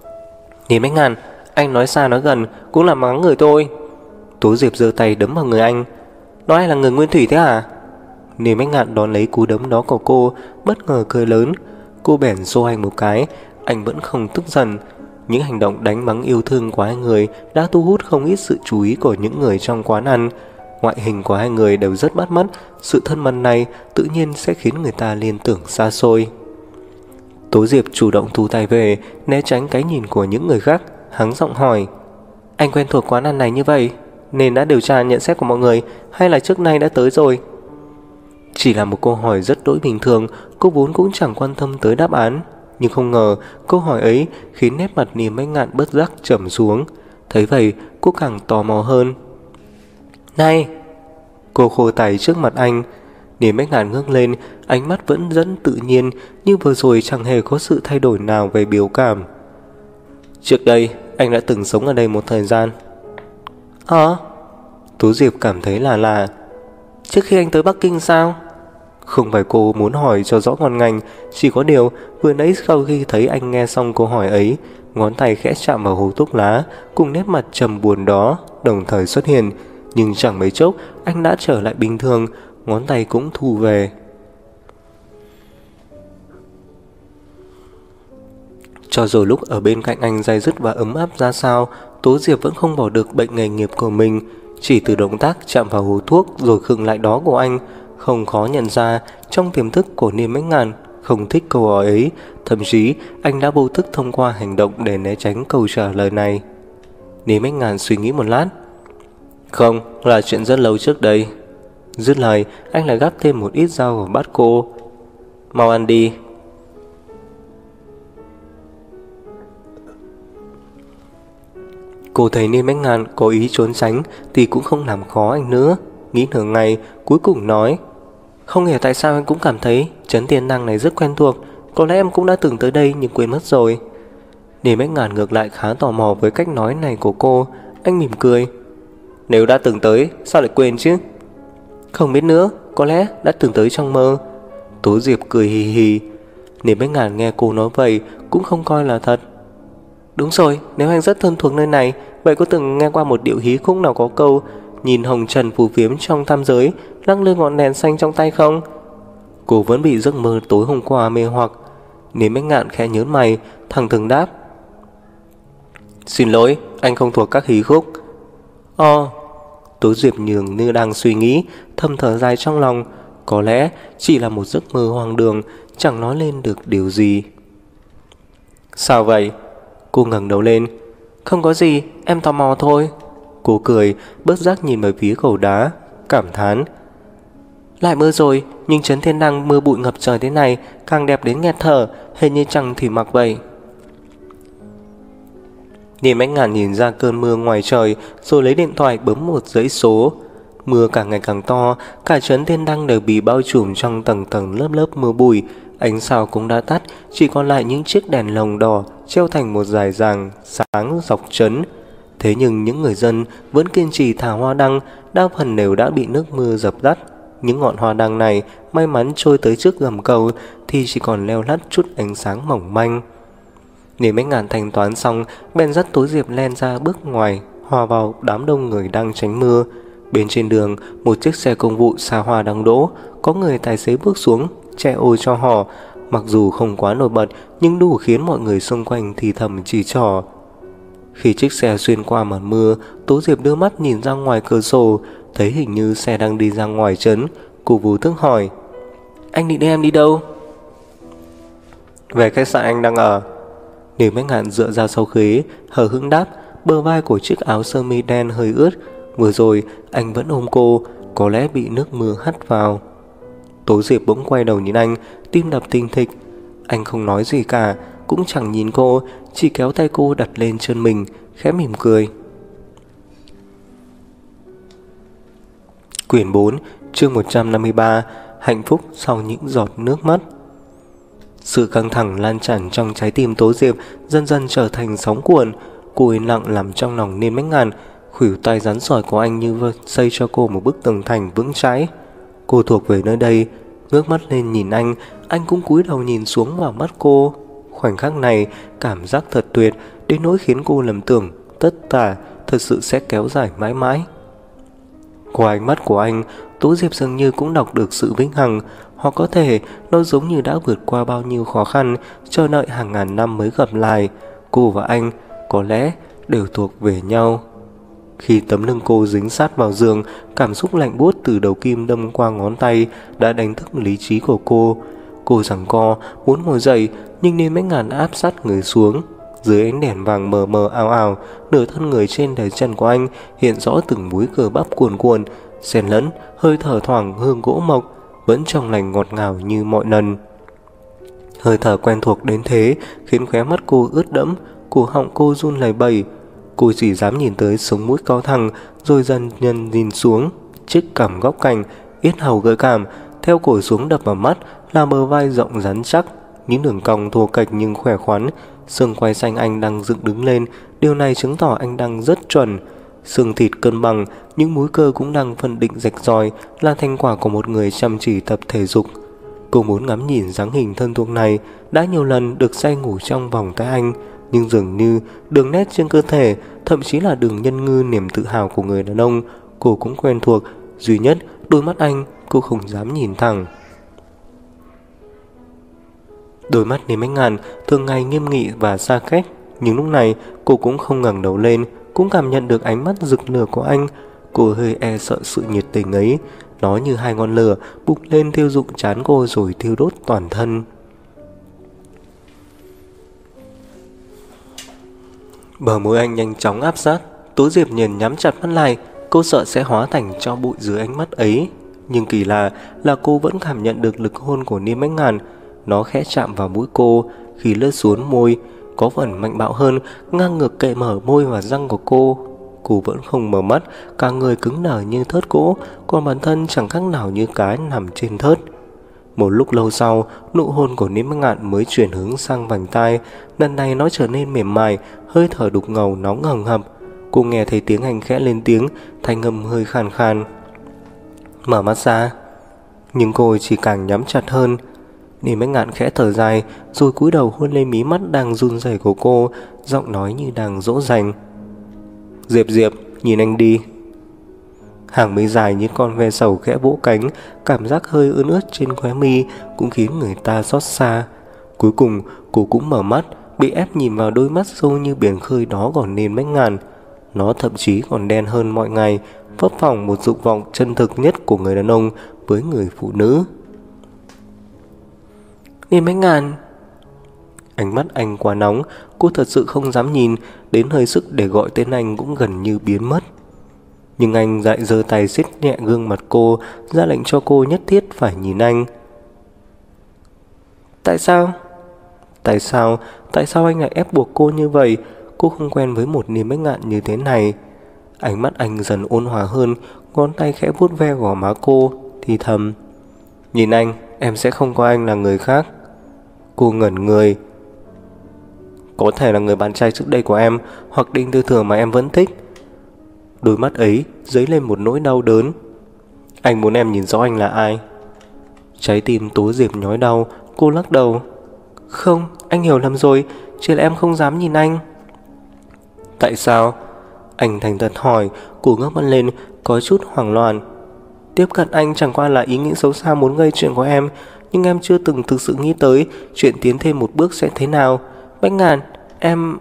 Ni Mách Ngàn, anh nói xa nói gần cũng là mắng người tôi. Tố Diệp giơ tay đấm vào người anh. Nói là người Nguyên Thủy thế à? Ni Mách Ngạn đón lấy cú đấm đó của cô, bất ngờ cười lớn. Cô bèn xô anh một cái, anh vẫn không tức giận. Những hành động đánh mắng yêu thương của hai người đã thu hút không ít sự chú ý của những người trong quán ăn. Ngoại hình của hai người đều rất bắt mắt, sự thân mật này tự nhiên sẽ khiến người ta liên tưởng xa xôi. Tố Diệp chủ động thu tay về, né tránh cái nhìn của những người khác, hắng giọng hỏi. Anh quen thuộc quán ăn này như vậy nên đã điều tra nhận xét của mọi người, hay là trước nay đã tới rồi? Chỉ là một câu hỏi rất đỗi bình thường, cô vốn cũng chẳng quan tâm tới đáp án. Nhưng không ngờ câu hỏi ấy khiến nét mặt Ni Mách Ngạn bất giác trầm xuống. Thấy vậy cô càng tò mò hơn. Này! Cô khô tay trước mặt anh. Ni Mách Ngạn ngước lên, ánh mắt vẫn rất tự nhiên, như vừa rồi chẳng hề có sự thay đổi nào về biểu cảm. Trước đây anh đã từng sống ở đây một thời gian. Hả? Tố Diệp cảm thấy là lạ. Trước khi anh tới Bắc Kinh sao? Không phải cô muốn hỏi cho rõ ngọn ngành, chỉ có điều vừa nãy sau khi thấy anh nghe xong câu hỏi ấy, ngón tay khẽ chạm vào hố thuốc lá, cùng nét mặt trầm buồn đó đồng thời xuất hiện. Nhưng chẳng mấy chốc anh đã trở lại bình thường, ngón tay cũng thu về. Cho dù lúc ở bên cạnh anh day dứt và ấm áp ra sao, Tố Diệp vẫn không bỏ được bệnh nghề nghiệp của mình. Chỉ từ động tác chạm vào hố thuốc rồi khựng lại đó của anh, không khó nhận ra trong tiềm thức của Ni Mách Ngạn không thích câu hỏi ấy. Thậm chí anh đã vô thức thông qua hành động để né tránh câu trả lời này. Ni Mách Ngạn suy nghĩ một lát. Không, là chuyện rất lâu trước đây. Dứt lời, anh lại gắp thêm một ít rau vào bát cô. Mau ăn đi. Cô thấy Niên Bách Ngạn có ý trốn tránh thì cũng không làm khó anh nữa. Nghĩ nửa ngày, cuối cùng nói: Không hiểu tại sao anh cũng cảm thấy trấn Thiên Đăng này rất quen thuộc. Có lẽ em cũng đã từng tới đây nhưng quên mất rồi. Niên Bách Ngạn ngược lại khá tò mò với cách nói này của cô. Anh mỉm cười: Nếu đã từng tới, sao lại quên chứ? Không biết nữa, có lẽ đã từng tới trong mơ. Tố Diệp cười hì hì. Niên Bách Ngạn nghe cô nói vậy cũng không coi là thật. Đúng rồi, nếu anh rất thân thuộc nơi này, vậy có từng nghe qua một điệu hí khúc nào có câu nhìn hồng trần phù phiếm trong tam giới, lắc lư ngọn đèn xanh trong tay không? Cô vẫn bị giấc mơ tối hôm qua mê hoặc. Niên Bách Ngạn khẽ nhớn mày, thẳng thừng đáp: Xin lỗi, anh không thuộc các hí khúc. Tố Diệp nhường như đang suy nghĩ, thầm thở dài trong lòng. Có lẽ chỉ là một giấc mơ hoang đường, chẳng nói lên được điều gì. Sao vậy? Cô ngẩng đầu lên. Không có gì, em tò mò thôi. Cô cười, bớt giác nhìn về phía cầu đá, cảm thán: Lại mưa rồi, nhưng trấn Thiên Đăng mưa bụi ngập trời thế này càng đẹp đến nghẹt thở, hình như chẳng thủy mặc vậy. Niên Bách Ngạn nhìn ra cơn mưa ngoài trời, rồi lấy điện thoại bấm một dãy số. Mưa càng ngày càng to, cả trấn Thiên Đăng đều bị bao trùm trong tầng tầng lớp lớp mưa bụi. Ánh sao cũng đã tắt, chỉ còn lại những chiếc đèn lồng đỏ treo thành một dải dàng sáng dọc trấn. Thế nhưng những người dân vẫn kiên trì thả hoa đăng, đa phần đều đã bị nước mưa dập tắt. Những ngọn hoa đăng này may mắn trôi tới trước gầm cầu thì chỉ còn leo lắt chút ánh sáng mỏng manh. Niên Bách Ngạn thanh toán xong, bèn dắt Tố Diệp len ra bước ngoài, hòa vào đám đông người đang tránh mưa. Bên trên đường, một chiếc xe công vụ xa hoa đang đỗ, có người tài xế bước xuống, che ô cho họ. Mặc dù không quá nổi bật, nhưng đủ khiến mọi người xung quanh thì thầm chỉ trỏ. Khi chiếc xe xuyên qua màn mưa, Tố Diệp đưa mắt nhìn ra ngoài cửa sổ, thấy hình như xe đang đi ra ngoài trấn. Cô vô thức hỏi: Anh định đưa em đi đâu? Về khách sạn anh đang ở. Niên Bách Ngạn dựa ra sau ghế, hờ hững đáp, bờ vai của chiếc áo sơ mi đen hơi ướt. Vừa rồi anh vẫn ôm cô, có lẽ bị nước mưa hắt vào. Tố Diệp bỗng quay đầu nhìn anh, tim đập thình thịch. Anh không nói gì cả, cũng chẳng nhìn cô, chỉ kéo tay cô đặt lên chân mình, khẽ mỉm cười. Quyển 4, chương 153, hạnh phúc sau những giọt nước mắt. Sự căng thẳng lan tràn trong trái tim Tố Diệp dần dần trở thành sóng cuộn. Cô yên lặng nằm trong lòng Niên Bách Ngạn, khuỷu tay rắn sỏi của anh như xây cho cô một bức tường thành vững chãi. Cô thuộc về nơi đây, ngước mắt lên nhìn anh cũng cúi đầu nhìn xuống vào mắt cô. Khoảnh khắc này, cảm giác thật tuyệt, đến nỗi khiến cô lầm tưởng tất cả thật sự sẽ kéo dài mãi mãi. Qua ánh mắt của anh, Tố Diệp dường như cũng đọc được sự vĩnh hằng, hoặc có thể nó giống như đã vượt qua bao nhiêu khó khăn, chờ đợi hàng ngàn năm mới gặp lại. Cô và anh có lẽ đều thuộc về nhau. Khi tấm lưng cô dính sát vào giường, cảm xúc lạnh buốt từ đầu kim đâm qua ngón tay đã đánh thức lý trí của cô. Cô giằng co muốn ngồi dậy, nhưng Niên Bách Ngạn áp sát người xuống. Dưới ánh đèn vàng mờ mờ ảo ảo, nửa thân người trên đáy chân của anh hiện rõ từng múi cơ bắp cuồn cuộn, xen lẫn hơi thở thoảng hương gỗ mộc, vẫn trong lành ngọt ngào như mọi lần. Hơi thở quen thuộc đến thế khiến khóe mắt cô ướt đẫm, cổ họng cô run lẩy bẩy. Cô chỉ dám nhìn tới sống mũi cao thẳng, rồi dần dần nhìn xuống chiếc cằm góc cạnh, yết hầu gợi cảm, theo cổ xuống đập vào mắt là bờ vai rộng rắn chắc, những đường cong thô kệch nhưng khỏe khoắn. Xương quai xanh anh đang dựng đứng lên, điều này chứng tỏ anh đang rất chuẩn. Xương thịt cân bằng, những múi cơ cũng đang phân định rạch ròi, là thành quả của một người chăm chỉ tập thể dục. Cô muốn ngắm nhìn dáng hình thân thuộc này, đã nhiều lần được say ngủ trong vòng tay anh, nhưng dường như đường nét trên cơ thể, thậm chí là đường nhân ngư niềm tự hào của người đàn ông, cô cũng quen thuộc. Duy nhất đôi mắt anh cô không dám nhìn thẳng. Đôi mắt Niên Bách Ngạn thường ngày nghiêm nghị và xa cách, nhưng lúc này cô cũng không ngẩng đầu lên, cũng cảm nhận được ánh mắt rực lửa của anh. Cô hơi e sợ sự nhiệt tình ấy, nó như hai ngọn lửa bùng lên thiêu rụng trán cô rồi thiêu đốt toàn thân. Bờ môi anh nhanh chóng áp sát. Tố Diệp nhìn nhắm chặt mắt lại, Cô sợ sẽ hóa thành tro bụi dưới ánh mắt ấy. Nhưng kỳ lạ là cô vẫn cảm nhận được lực hôn của Niêm Bách Ngạn. Nó khẽ chạm vào mũi cô, khi lướt xuống môi có phần mạnh bạo hơn, ngang ngược cậy mở môi và răng của cô. Cô vẫn không mở mắt, cả người cứng đờ như thớt gỗ, còn bản thân chẳng khác nào như cái nằm trên thớt. Một lúc lâu sau, nụ hôn của Niêm Bách Ngạn mới chuyển hướng sang vành tai. Lần này nó trở nên mềm mại, hơi thở đục ngầu nóng hầm hập. Cô nghe thấy tiếng anh khẽ lên tiếng, thanh âm hơi khàn khàn. Mở mắt ra. Nhưng cô chỉ càng nhắm chặt hơn. Niêm Bách Ngạn khẽ thở dài, rồi cúi đầu hôn lên mí mắt đang run rẩy của cô, giọng nói như đang dỗ dành. Diệp Diệp, nhìn anh đi. Hàng mi dài như con ve sầu khẽ vỗ cánh, cảm giác hơi ươn ướt trên khóe mi cũng khiến người ta xót xa. Cuối cùng cô cũng mở mắt, bị ép nhìn vào đôi mắt sâu như biển khơi đó của Niêm Bách Ngạn. Nó thậm chí còn đen hơn mọi ngày, phấp phỏng một dục vọng chân thực nhất của người đàn ông với người phụ nữ. Niêm Bách Ngạn. Ánh mắt anh quá nóng, cô thật sự không dám nhìn, đến hơi sức để gọi tên anh cũng gần như biến mất. Nhưng anh lại giơ tay siết nhẹ gương mặt cô, ra lệnh cho cô nhất thiết phải nhìn anh. Tại sao? Tại sao anh lại ép buộc cô như vậy? Cô không quen với một Niêm Bách Ngạn như thế này. Ánh mắt anh dần ôn hòa hơn, ngón tay khẽ vuốt ve gò má cô, thì thầm. Nhìn anh, em sẽ không coi anh là người khác. Cô ngẩn người. Có thể là người bạn trai trước đây của em, hoặc Đinh Tư Thường mà em vẫn thích. Đôi mắt ấy dấy lên một nỗi đau đớn. Anh muốn em nhìn rõ anh là ai? Trái tim Tố Diệp nhói đau. Cô lắc đầu. Không, anh hiểu lầm rồi, chỉ là em không dám nhìn anh. Tại sao? Anh thành thật hỏi. Cô ngước mắt lên, có chút hoảng loạn. Tiếp cận anh chẳng qua là ý nghĩ xấu xa muốn gây chuyện của em, nhưng em chưa từng thực sự nghĩ tới chuyện tiến thêm một bước sẽ thế nào. Bách Ngạn, em...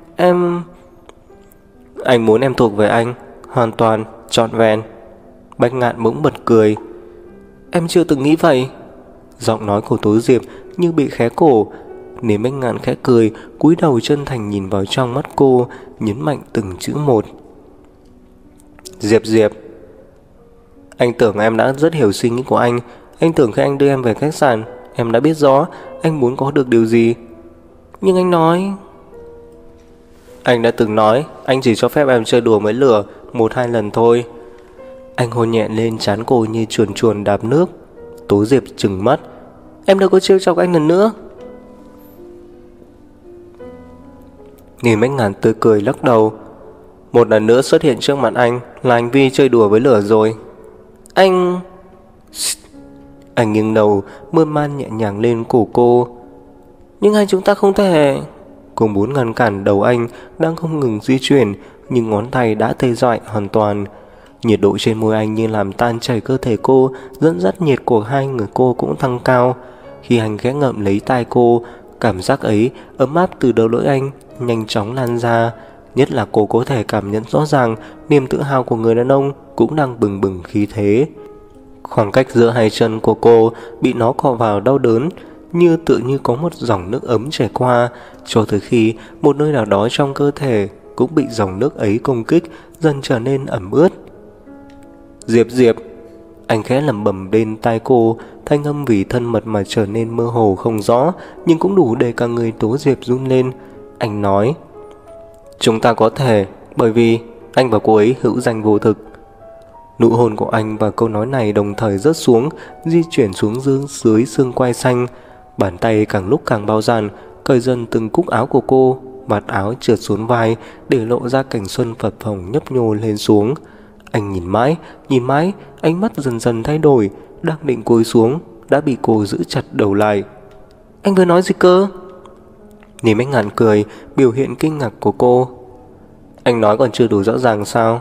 Anh muốn em thuộc về anh, hoàn toàn, trọn vẹn. Bách Ngạn bỗng bật cười. Em chưa từng nghĩ vậy. Giọng nói của Tố Diệp như bị khé cổ. Nếu Bách Ngạn khẽ cười, cúi đầu chân thành nhìn vào trong mắt cô, nhấn mạnh từng chữ một. Diệp Diệp. Anh tưởng em đã rất hiểu suy nghĩ của anh. Anh tưởng khi anh đưa em về khách sạn, em đã biết rõ anh muốn có được điều gì. Nhưng anh nói... Anh đã từng nói anh chỉ cho phép em chơi đùa với lửa 1-2 lần thôi. Anh hôn nhẹ lên trán cô như chuồn chuồn đạp nước. Tố Diệp trừng mắt. Em đâu có trêu chọc anh lần nữa. Niêm Bách Ngạn tươi cười lắc đầu. Một lần nữa xuất hiện trước mặt anh là hành vi chơi đùa với lửa rồi. Anh... Anh nghiêng đầu, mơn man nhẹ nhàng lên cổ cô. Nhưng hai chúng ta không thể... Cô muốn ngăn cản đầu anh đang không ngừng di chuyển, nhưng ngón tay đã tê dại hoàn toàn. Nhiệt độ trên môi anh như làm tan chảy cơ thể cô, dẫn dắt nhiệt của hai người cô cũng tăng cao. Khi anh khẽ ngậm lấy tai cô, cảm giác ấy ấm áp từ đầu lưỡi anh nhanh chóng lan ra. Nhất là cô có thể cảm nhận rõ ràng niềm tự hào của người đàn ông cũng đang bừng bừng khí thế. Khoảng cách giữa hai chân của cô bị nó cọ vào đau đớn, tựa như có một dòng nước ấm chảy qua, cho tới khi một nơi nào đó trong cơ thể cũng bị dòng nước ấy công kích, dần trở nên ẩm ướt. Diệp Diệp. Anh khẽ lẩm bẩm bên tai cô, thanh âm vì thân mật mà trở nên mơ hồ không rõ, nhưng cũng đủ để cả người Tố Diệp run lên. Anh nói. Chúng ta có thể, bởi vì anh và cô ấy hữu danh vô thực. Nụ hôn của anh và câu nói này đồng thời rớt xuống, di chuyển xuống dưới xương quai xanh. Bàn tay càng lúc càng bao dàn, cởi dần từng cúc áo của cô, vạt áo trượt xuống vai, để lộ ra cảnh xuân phập phồng nhấp nhô lên xuống. Anh nhìn mãi, ánh mắt dần dần thay đổi, đang định cúi xuống, đã bị cô giữ chặt đầu lại. Anh vừa nói gì cơ? Niêm Bách Ngạn cười, biểu hiện kinh ngạc của cô. Anh nói còn chưa đủ rõ ràng sao?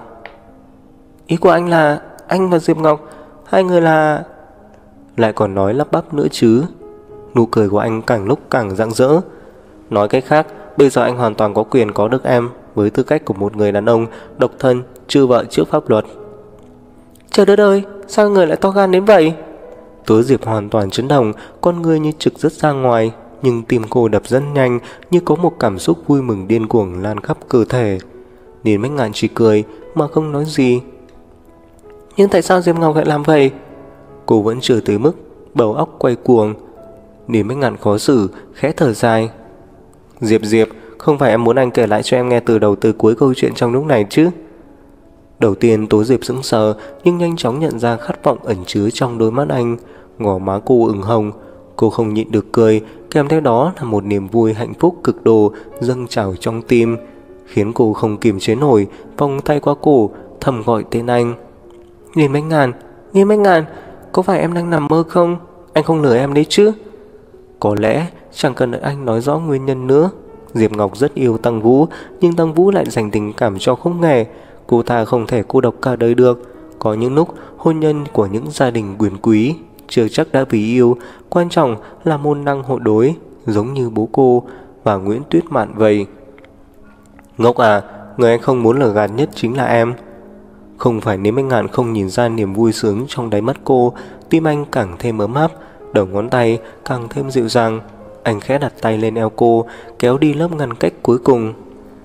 Ý của anh là anh và Diệp Ngọc, hai người là... Lại còn nói lắp bắp nữa chứ. Nụ cười của anh càng lúc càng rạng rỡ. Nói cách khác, bây giờ anh hoàn toàn có quyền có được em, với tư cách của một người đàn ông độc thân, chưa vợ trước pháp luật. Trời đất ơi, sao người lại to gan đến vậy? Tố Diệp hoàn toàn chấn động, con người như trực rất ra ngoài, nhưng tim cô đập rất nhanh, như có một cảm xúc vui mừng điên cuồng lan khắp cơ thể. Niên Bách Ngạn chỉ cười mà không nói gì. Nhưng tại sao Diệp Ngọc lại làm vậy? Cô vẫn chưa tới mức đầu óc quay cuồng. Niềm Bách Ngạn khó xử, khẽ thở dài. Diệp, không phải em muốn anh kể lại cho em nghe từ đầu tới cuối câu chuyện trong lúc này chứ? Đầu tiên Tố Diệp sững sờ, nhưng nhanh chóng nhận ra khát vọng ẩn chứa trong đôi mắt anh. Gò má cô ửng hồng, cô không nhịn được cười, kèm theo đó là một niềm vui hạnh phúc cực độ dâng trào trong tim, khiến cô không kiềm chế nổi, vòng tay qua cổ, thầm gọi tên anh. Niên Bách Ngạn, có phải em đang nằm mơ không? Anh không lừa em đấy chứ? Có lẽ chẳng cần đợi anh nói rõ nguyên nhân nữa. Diệp Ngọc rất yêu Tăng Vũ, nhưng Tăng Vũ lại dành tình cảm cho Khúc Nghề. Cô ta không thể cô độc cả đời được. Có những lúc hôn nhân của những gia đình quyền quý chưa chắc đã vì yêu, quan trọng là môn đăng hộ đối, giống như bố cô và Nguyễn Tuyết Mạn vậy. Ngốc à, người anh không muốn lừa gạt nhất chính là em. Không phải Niêm Bách Ngạn không nhìn ra niềm vui sướng trong đáy mắt cô, tim anh càng thêm ấm áp, đầu ngón tay càng thêm dịu dàng. Anh khẽ đặt tay lên eo cô, kéo đi lớp ngăn cách cuối cùng.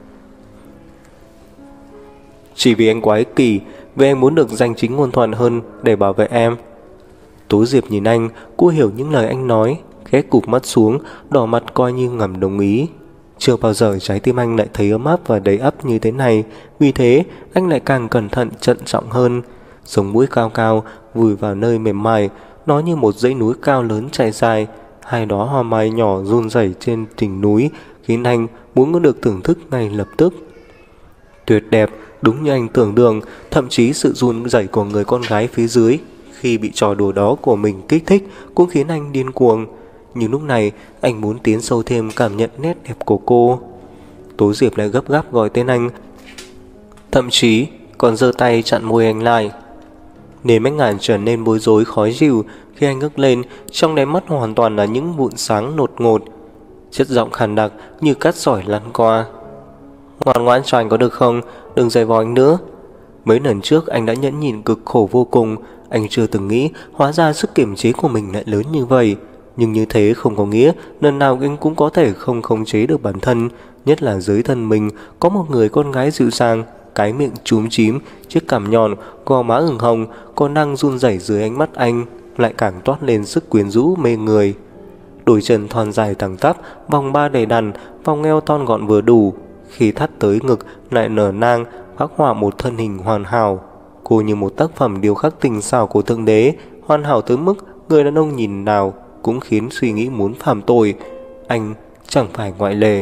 Chỉ vì anh quá ích kỷ, vì anh muốn được danh chính ngôn thuận hơn để bảo vệ em. Tố Diệp nhìn anh, cô hiểu những lời anh nói, khẽ cụp mắt xuống, đỏ mặt coi như ngầm đồng ý. Chưa bao giờ trái tim anh lại thấy ấm áp và đầy ắp như thế này, vì thế anh lại càng cẩn thận trân trọng hơn. Sống mũi cao cao vùi vào nơi mềm mại, nó như một dãy núi cao lớn trải dài. Hai đóa hoa mai nhỏ run rẩy trên đỉnh núi khiến anh muốn có được thưởng thức ngay lập tức. Tuyệt đẹp, đúng như anh tưởng tượng, thậm chí sự run rẩy của người con gái phía dưới khi bị trò đùa đó của mình kích thích cũng khiến anh điên cuồng. Nhưng lúc này anh muốn tiến sâu thêm cảm nhận nét đẹp của cô. Tố Diệp lại gấp gáp gọi tên anh, thậm chí còn giơ tay chặn môi anh lại. Niềm Bách Ngạn trở nên bối rối khó chịu khi anh ngước lên, trong đáy mắt hoàn toàn là những vụn sáng đột ngột, chất giọng khàn đặc như cát sỏi lăn qua. Ngoan ngoãn cho anh có được không? Đừng giày vò anh nữa. Mấy lần trước anh đã nhẫn nhịn cực khổ vô cùng. Anh chưa từng nghĩ hóa ra sức kiềm chế của mình lại lớn như vậy. Nhưng như thế không có nghĩa lần nào anh cũng có thể không khống chế được bản thân. Nhất là dưới thân mình có một người con gái dịu dàng, cái miệng chúm chím, chiếc cằm nhọn, gò má ửng hồng, còn đang run rẩy dưới ánh mắt anh, lại càng toát lên sức quyến rũ mê người. Đôi chân thon dài thẳng tắp, vòng ba đầy đặn, vòng eo thon gọn vừa đủ, khi thắt tới ngực lại nở nang, phác họa một thân hình hoàn hảo. Cô như một tác phẩm điêu khắc tinh xảo của thượng đế, hoàn hảo tới mức người đàn ông nhìn nào cũng khiến suy nghĩ muốn phạm tội. Anh chẳng phải ngoại lệ.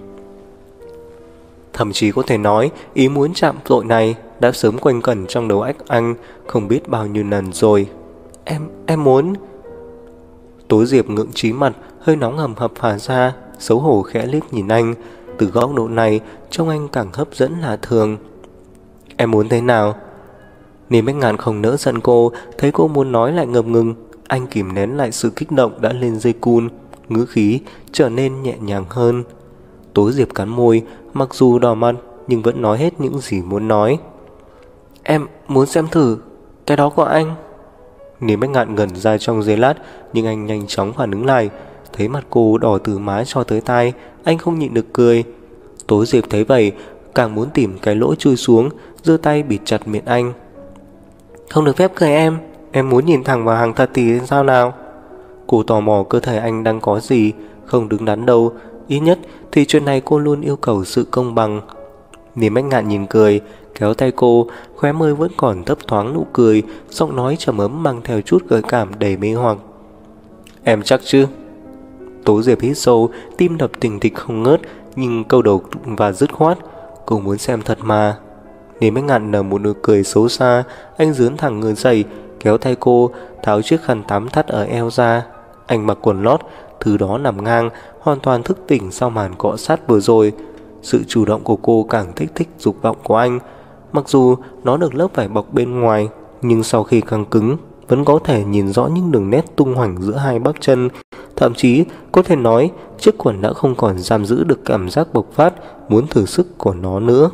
Thậm chí có thể nói ý muốn chạm tội này đã sớm quanh quẩn trong đầu anh không biết bao nhiêu lần rồi. Em muốn. Tố Diệp ngượng trí mặt, hơi nóng hầm hập phả ra, xấu hổ khẽ liếc nhìn anh. Từ góc độ này trông anh càng hấp dẫn lạ thường. Em muốn thế nào? Niềm Bách Ngạn không nỡ giận cô, thấy cô muốn nói lại ngập ngừng. Anh kìm nén lại sự kích động đã lên dây cun, ngữ khí trở nên nhẹ nhàng hơn. Tố Diệp cắn môi, mặc dù đỏ mặt nhưng vẫn nói hết những gì muốn nói. Em muốn xem thử cái đó của anh. Niềm Bách Ngạn ngẩn ra trong giây lát, nhưng anh nhanh chóng phản ứng lại. Thấy mặt cô đỏ từ má cho tới tai, anh không nhịn được cười. Tố Diệp thấy vậy càng muốn tìm cái lỗ chui xuống, giơ tay bịt chặt miệng anh. Không được phép cười em muốn nhìn thẳng vào hàng thật thì sao nào? Cô tò mò cơ thể anh đang có gì, không đứng đắn đâu. Ít nhất thì chuyện này cô luôn yêu cầu sự công bằng. Niềm Bách Ngạn nhìn cười, kéo tay cô, khóe môi vẫn còn thấp thoáng nụ cười, giọng nói trầm ấm mang theo chút gợi cảm đầy mê hoặc. Em chắc chứ? Tố Diệp hít sâu, tim đập thình thịch không ngớt, nhưng câu đầu và dứt khoát. Cô muốn xem thật mà. Niềm Bách Ngạn nở một nụ cười xấu xa. Anh dướn thẳng người dậy, kéo tay cô, tháo chiếc khăn tắm thắt ở eo ra. Anh mặc quần lót, thứ đó nằm ngang, hoàn toàn thức tỉnh sau màn cọ sát vừa rồi. Sự chủ động của cô càng kích thích dục vọng của anh. Mặc dù nó được lớp vải bọc bên ngoài, nhưng sau khi căng cứng vẫn có thể nhìn rõ những đường nét tung hoành giữa hai bắp chân. Thậm chí có thể nói chiếc quần đã không còn giam giữ được cảm giác bộc phát muốn thử sức của nó nữa.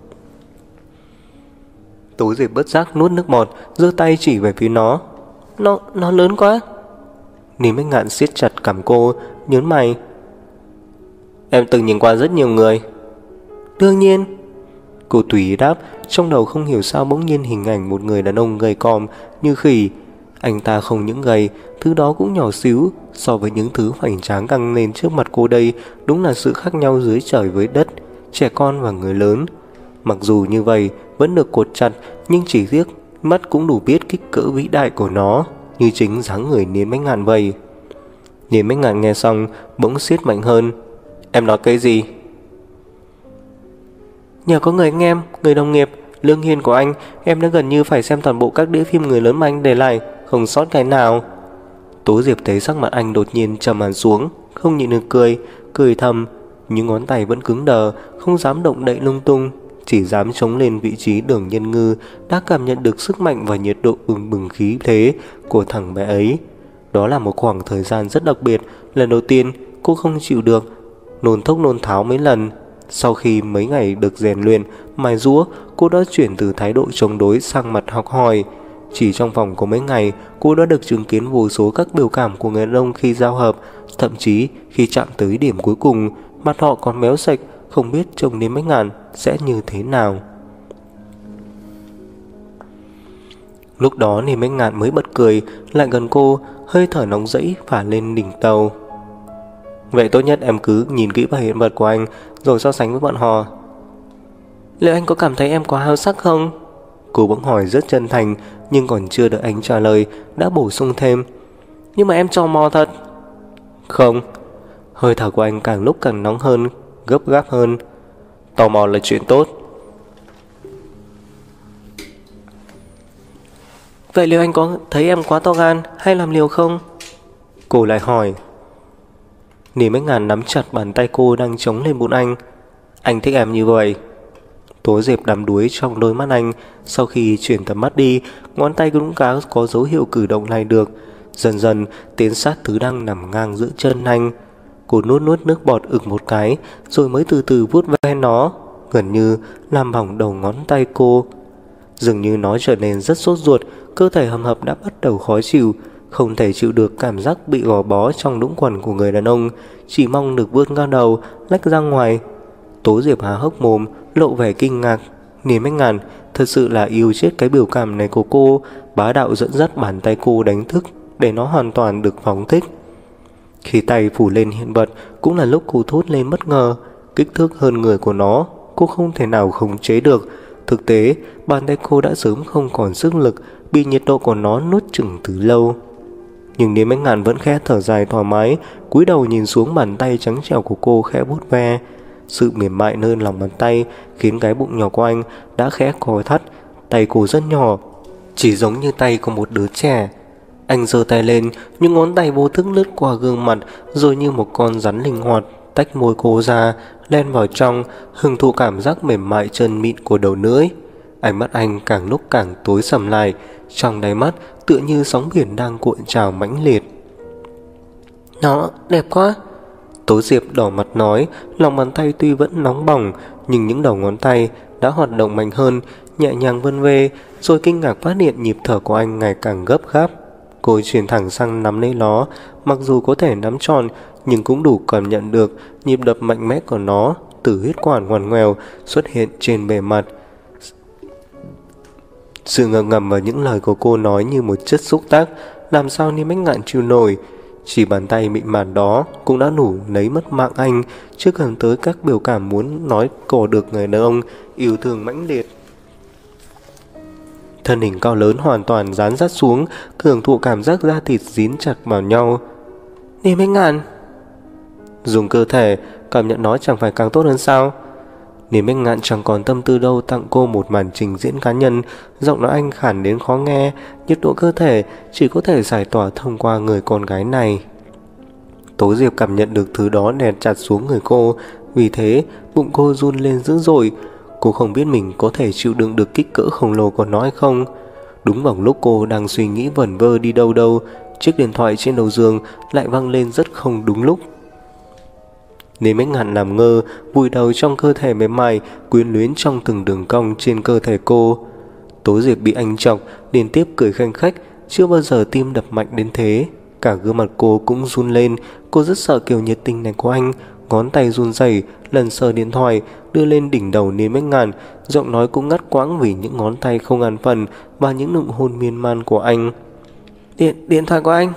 Tố Diệp bất giác nuốt nước bọt, giơ tay chỉ về phía nó. Nó lớn quá. Niềm Bách Ngạn siết chặt cằm cô, nhớn mày. Em từng nhìn qua rất nhiều người. Đương nhiên. Cô tùy ý đáp, trong đầu không hiểu sao bỗng nhiên hình ảnh một người đàn ông gầy còm như khỉ. Anh ta không những gầy, thứ đó cũng nhỏ xíu, so với những thứ hoành tráng căng lên trước mặt cô đây, đúng là sự khác nhau dưới trời với đất, trẻ con và người lớn. Mặc dù như vậy vẫn được cột chặt, nhưng chỉ tiếc mắt cũng đủ biết kích cỡ vĩ đại của nó, như chính dáng người Niên Bách Ngạn vậy. Niên Bách Ngạn nghe xong bỗng siết mạnh hơn. Em nói cái gì? Nhờ có người anh em, người đồng nghiệp, lương hiền của anh, em đã gần như phải xem toàn bộ các đĩa phim người lớn mà anh để lại, không sót cái nào. Tố Diệp thấy sắc mặt anh đột nhiên trầm hẳn xuống, không nhịn được cười thầm, nhưng ngón tay vẫn cứng đờ, không dám động đậy lung tung, chỉ dám chống lên vị trí Đường Nhân Ngư đã cảm nhận được sức mạnh và nhiệt độ bừng bừng khí thế của thằng bé ấy. Đó là một khoảng thời gian rất đặc biệt, lần đầu tiên cô không chịu được, nôn thốc nôn tháo mấy lần. Sau khi mấy ngày được rèn luyện, mài giũa, cô đã chuyển từ thái độ chống đối sang mặt học hỏi. Chỉ trong vòng có mấy ngày, cô đã được chứng kiến vô số các biểu cảm của người đàn ông khi giao hợp, thậm chí khi chạm tới điểm cuối cùng, mặt họ còn méo sạch, không biết trông Niên Bách Ngạn sẽ như thế nào. Lúc đó Niên Bách Ngạn mới bật cười, lại gần cô, hơi thở nóng rẫy phả lên đỉnh đầu. Vậy tốt nhất em cứ nhìn kỹ vào hiện vật của anh, rồi so sánh với bọn họ. Liệu anh có cảm thấy em quá háo sắc không? Cô bỗng hỏi rất chân thành, nhưng còn chưa đợi anh trả lời đã bổ sung thêm. Nhưng mà em tò mò thật. Không. Hơi thở của anh càng lúc càng nóng hơn, gấp gáp hơn. Tò mò là chuyện tốt. Vậy liệu anh có thấy em quá to gan hay làm liều không? Cô lại hỏi. Niên Bách Ngạn nắm chặt bàn tay cô đang chống lên bụng anh. Anh thích em như vậy. Tố Diệp đắm đuối trong đôi mắt anh. Sau khi chuyển tầm mắt đi, ngón tay cũng có dấu hiệu cử động lại được. Dần dần tiến sát thứ đang nằm ngang giữa chân anh. Cô nuốt nước bọt ực một cái, rồi mới từ từ vuốt ve nó, gần như làm bỏng đầu ngón tay cô. Dường như nó trở nên rất sốt ruột, cơ thể hầm hập đã bắt đầu khó chịu, không thể chịu được cảm giác bị gò bó trong đũng quần của người đàn ông, chỉ mong được vươn cao đầu, lách ra ngoài. Tố Diệp há hốc mồm, lộ vẻ kinh ngạc. Niên Bách Ngạn thật sự là yêu chết cái biểu cảm này của cô, bá đạo dẫn dắt bàn tay cô đánh thức để nó hoàn toàn được phóng thích. Khi tay phủ lên hiện vật cũng là lúc cô thốt lên bất ngờ. Kích thước hơn người của nó, cô không thể nào khống chế được. Thực tế, bàn tay cô đã sớm không còn sức lực, bị nhiệt độ của nó nuốt chửng từ lâu. Nhưng Niên Bách Ngạn vẫn khẽ thở dài thoải mái, cúi đầu nhìn xuống bàn tay trắng trẻo của cô khẽ vuốt ve. Sự mềm mại nơi lòng bàn tay khiến cái bụng nhỏ của anh đã khẽ co thắt. Tay cô rất nhỏ, chỉ giống như tay của một đứa trẻ. Anh giơ tay lên, những ngón tay vô thức lướt qua gương mặt, rồi như một con rắn linh hoạt tách môi cô ra, len vào trong, hưởng thụ cảm giác mềm mại trơn mịn của đầu lưỡi. Ánh mắt anh càng lúc càng tối sầm lại, trong đáy mắt tựa như sóng biển đang cuộn trào mãnh liệt. Nó đẹp quá. Tố Diệp đỏ mặt nói, lòng bàn tay tuy vẫn nóng bỏng, nhưng những đầu ngón tay đã hoạt động mạnh hơn, nhẹ nhàng vân vê, rồi kinh ngạc phát hiện nhịp thở của anh ngày càng gấp gáp. Cô chuyển thẳng sang nắm lấy nó, mặc dù có thể nắm tròn, nhưng cũng đủ cảm nhận được nhịp đập mạnh mẽ của nó từ huyết quản ngoằn ngoèo xuất hiện trên bề mặt. Sự ngập ngầm vào những lời của cô nói như một chất xúc tác, làm sao Niên Bách Ngạn chịu nổi. Chỉ bàn tay mịn màng đó cũng đã đủ lấy mất mạng anh, chưa cần tới các biểu cảm muốn nói cổ được người đàn ông yêu thương mãnh liệt. Thân hình cao lớn hoàn toàn dán sát xuống, hưởng thụ cảm giác da thịt dín chặt vào nhau. Niên Bách Ngạn, dùng cơ thể cảm nhận nó chẳng phải càng tốt hơn sao? Niên Bách Ngạn chẳng còn tâm tư đâu tặng cô một màn trình diễn cá nhân. Giọng nói anh khản đến khó nghe, nhiệt độ cơ thể chỉ có thể giải tỏa thông qua người con gái này. Tố Diệp cảm nhận được thứ đó đè chặt xuống người cô, vì thế bụng cô run lên dữ dội. Cô không biết mình có thể chịu đựng được kích cỡ khổng lồ của nó hay không. Đúng vào lúc cô đang suy nghĩ vẩn vơ đi đâu, chiếc điện thoại trên đầu giường lại vang lên rất không đúng lúc. Niên Bách Ngạn làm ngơ, vùi đầu trong cơ thể mềm mại, quyến luyến trong từng đường cong trên cơ thể cô. Tố Diệp bị anh chọc, liên tiếp cười khanh khách, chưa bao giờ tim đập mạnh đến thế. Cả gương mặt cô cũng run lên, cô rất sợ kiểu nhiệt tình này của anh ngón tay run rẩy lần sờ điện thoại đưa lên đỉnh đầu Niên Bách Ngạn, giọng nói cũng ngắt quãng vì những ngón tay không an phận và những nụ hôn miên man của anh. Điện thoại của anh.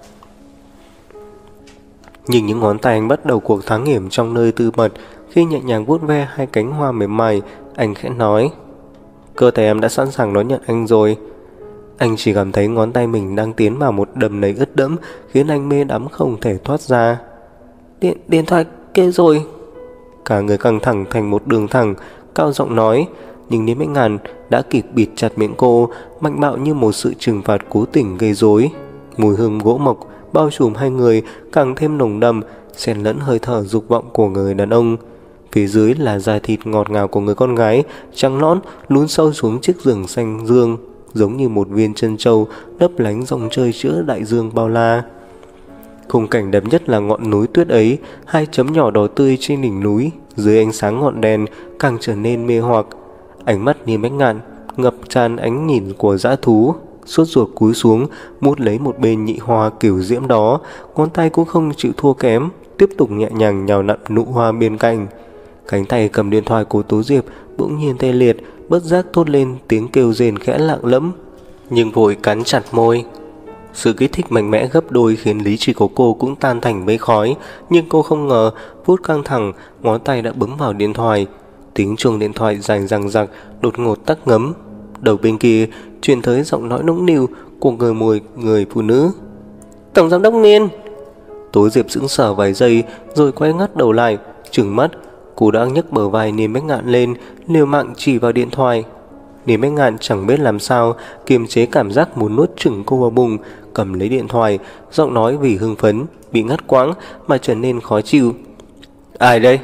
Nhưng những ngón tay anh bắt đầu cuộc thám hiểm trong nơi tư mật. Khi nhẹ nhàng vuốt ve hai cánh hoa mềm mại, anh khẽ nói: cơ thể em đã sẵn sàng đón nhận anh rồi. Anh chỉ cảm thấy ngón tay mình đang tiến vào một đầm lầy ướt đẫm, khiến anh mê đắm không thể thoát ra. Điện thoại kia rồi. Cả người căng thẳng thành một đường thẳng, cao giọng nói. Nhưng Niên Bách Ngạn đã kịp bịt chặt miệng cô, mạnh bạo như một sự trừng phạt cố tình gây rối. Mùi hương gỗ mộc bao trùm hai người càng thêm nồng đậm, xen lẫn hơi thở dục vọng của người đàn ông. Phía dưới là da thịt ngọt ngào của người con gái, trắng nõn lún sâu xuống chiếc giường xanh dương, giống như một viên trân châu lấp lánh rong chơi giữa đại dương bao la. Khung cảnh đẹp nhất là ngọn núi tuyết ấy, hai chấm nhỏ đỏ tươi trên đỉnh núi, dưới ánh sáng ngọn đèn càng trở nên mê hoặc. Ánh mắt Niên Bách Ngạn ngập tràn ánh nhìn của dã thú, sốt ruột cúi xuống mút lấy một bên nhị hoa kiểu diễm đó, ngón tay cũng không chịu thua kém, tiếp tục nhẹ nhàng nhào nặn nụ hoa bên cạnh. Cánh tay cầm điện thoại của Tố Diệp bỗng nhiên tê liệt, bất giác thốt lên tiếng kêu rên khẽ lạng lẫm, nhưng vội cắn chặt môi. Sự kích thích mạnh mẽ gấp đôi khiến lý trí của cô cũng tan thành mây khói, nhưng cô không ngờ phút căng thẳng, ngón tay đã bấm vào điện thoại. Tiếng chuông điện thoại dài dằng dặc đột ngột tắt ngấm. Đầu bên kia truyền tới giọng nói nũng nịu của người phụ nữ. Tổng giám đốc Niên. Tố Diệp sững sờ vài giây rồi quay ngắt đầu lại, trừng mắt. Cô đã nhấc bờ vai Niên Bách Ngạn lên, liều mạng chỉ vào điện thoại. Niên Bách Ngạn chẳng biết làm sao kiềm chế cảm giác muốn nuốt chửng cô vào bụng, cầm lấy điện thoại, giọng nói vì hưng phấn bị ngắt quãng mà trở nên khó chịu. Ai đây?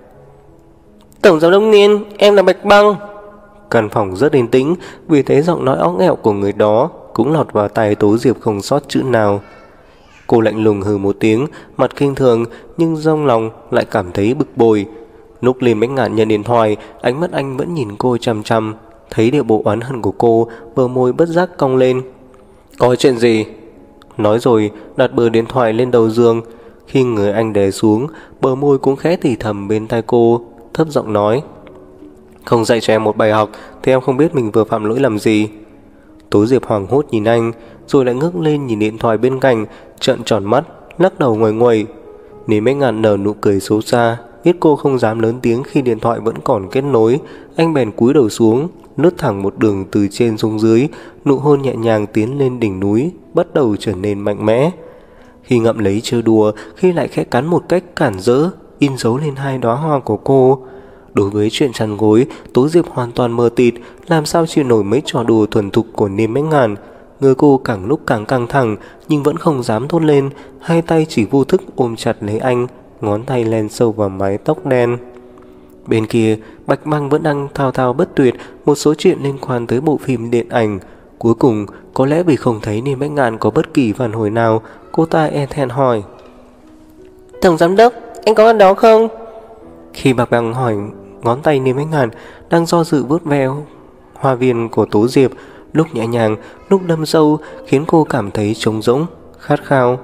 Tổng giám đốc Niên, em là Bạch Băng. Căn phòng rất yên tĩnh, vì thế giọng nói óng ẻo của người đó cũng lọt vào tai Tố Diệp không sót chữ nào. Cô lạnh lùng hừ một tiếng, mặt khinh thường, nhưng trong lòng lại cảm thấy bực bội. Lúc Niên Bách Ngạn nhận điện thoại, ánh mắt anh vẫn nhìn cô chằm chằm. Thấy điệu bộ oán hận của cô, bờ môi bất giác cong lên. Có chuyện gì? Nói rồi đặt bờ điện thoại lên đầu giường. Khi người anh đè xuống, bờ môi cũng khẽ thì thầm bên tai cô, thấp giọng nói: không dạy cho em một bài học thì em không biết mình vừa phạm lỗi làm gì. Tố Diệp hoảng hốt nhìn anh, rồi lại ngước lên nhìn điện thoại bên cạnh, trợn tròn mắt, lắc đầu nguầy nguầy. Niên Bách Ngạn nở nụ cười xấu xa, biết cô không dám lớn tiếng khi điện thoại vẫn còn kết nối. Anh bèn cúi đầu xuống, lướt thẳng một đường từ trên xuống dưới. Nụ hôn nhẹ nhàng tiến lên đỉnh núi bắt đầu trở nên mạnh mẽ. Khi ngậm lấy trêu đùa, khi lại khẽ cắn một cách cản rỡ, in dấu lên hai đóa hoa của cô. Đối với chuyện chăn gối, Tố Diệp hoàn toàn mờ tịt, làm sao chịu nổi mấy trò đùa thuần thục của Niên Bách Ngạn. Người cô càng lúc càng căng thẳng, nhưng vẫn không dám thốt lên, hai tay chỉ vô thức ôm chặt lấy anh, ngón tay len sâu vào mái tóc đen. Bên kia, Bạch Băng vẫn đang thao thao bất tuyệt một số chuyện liên quan tới bộ phim điện ảnh. Cuối cùng, có lẽ vì không thấy Niên Bách Ngạn có bất kỳ phản hồi nào, cô ta e thẹn hỏi: Tổng giám đốc, anh có ở đó không? Khi Bạch Băng hỏi, ngón tay Niên Bách Ngạn đang do dự vuốt ve hoa viên của Tố Diệp, lúc nhẹ nhàng, lúc đâm sâu, khiến cô cảm thấy trống rỗng, khát khao.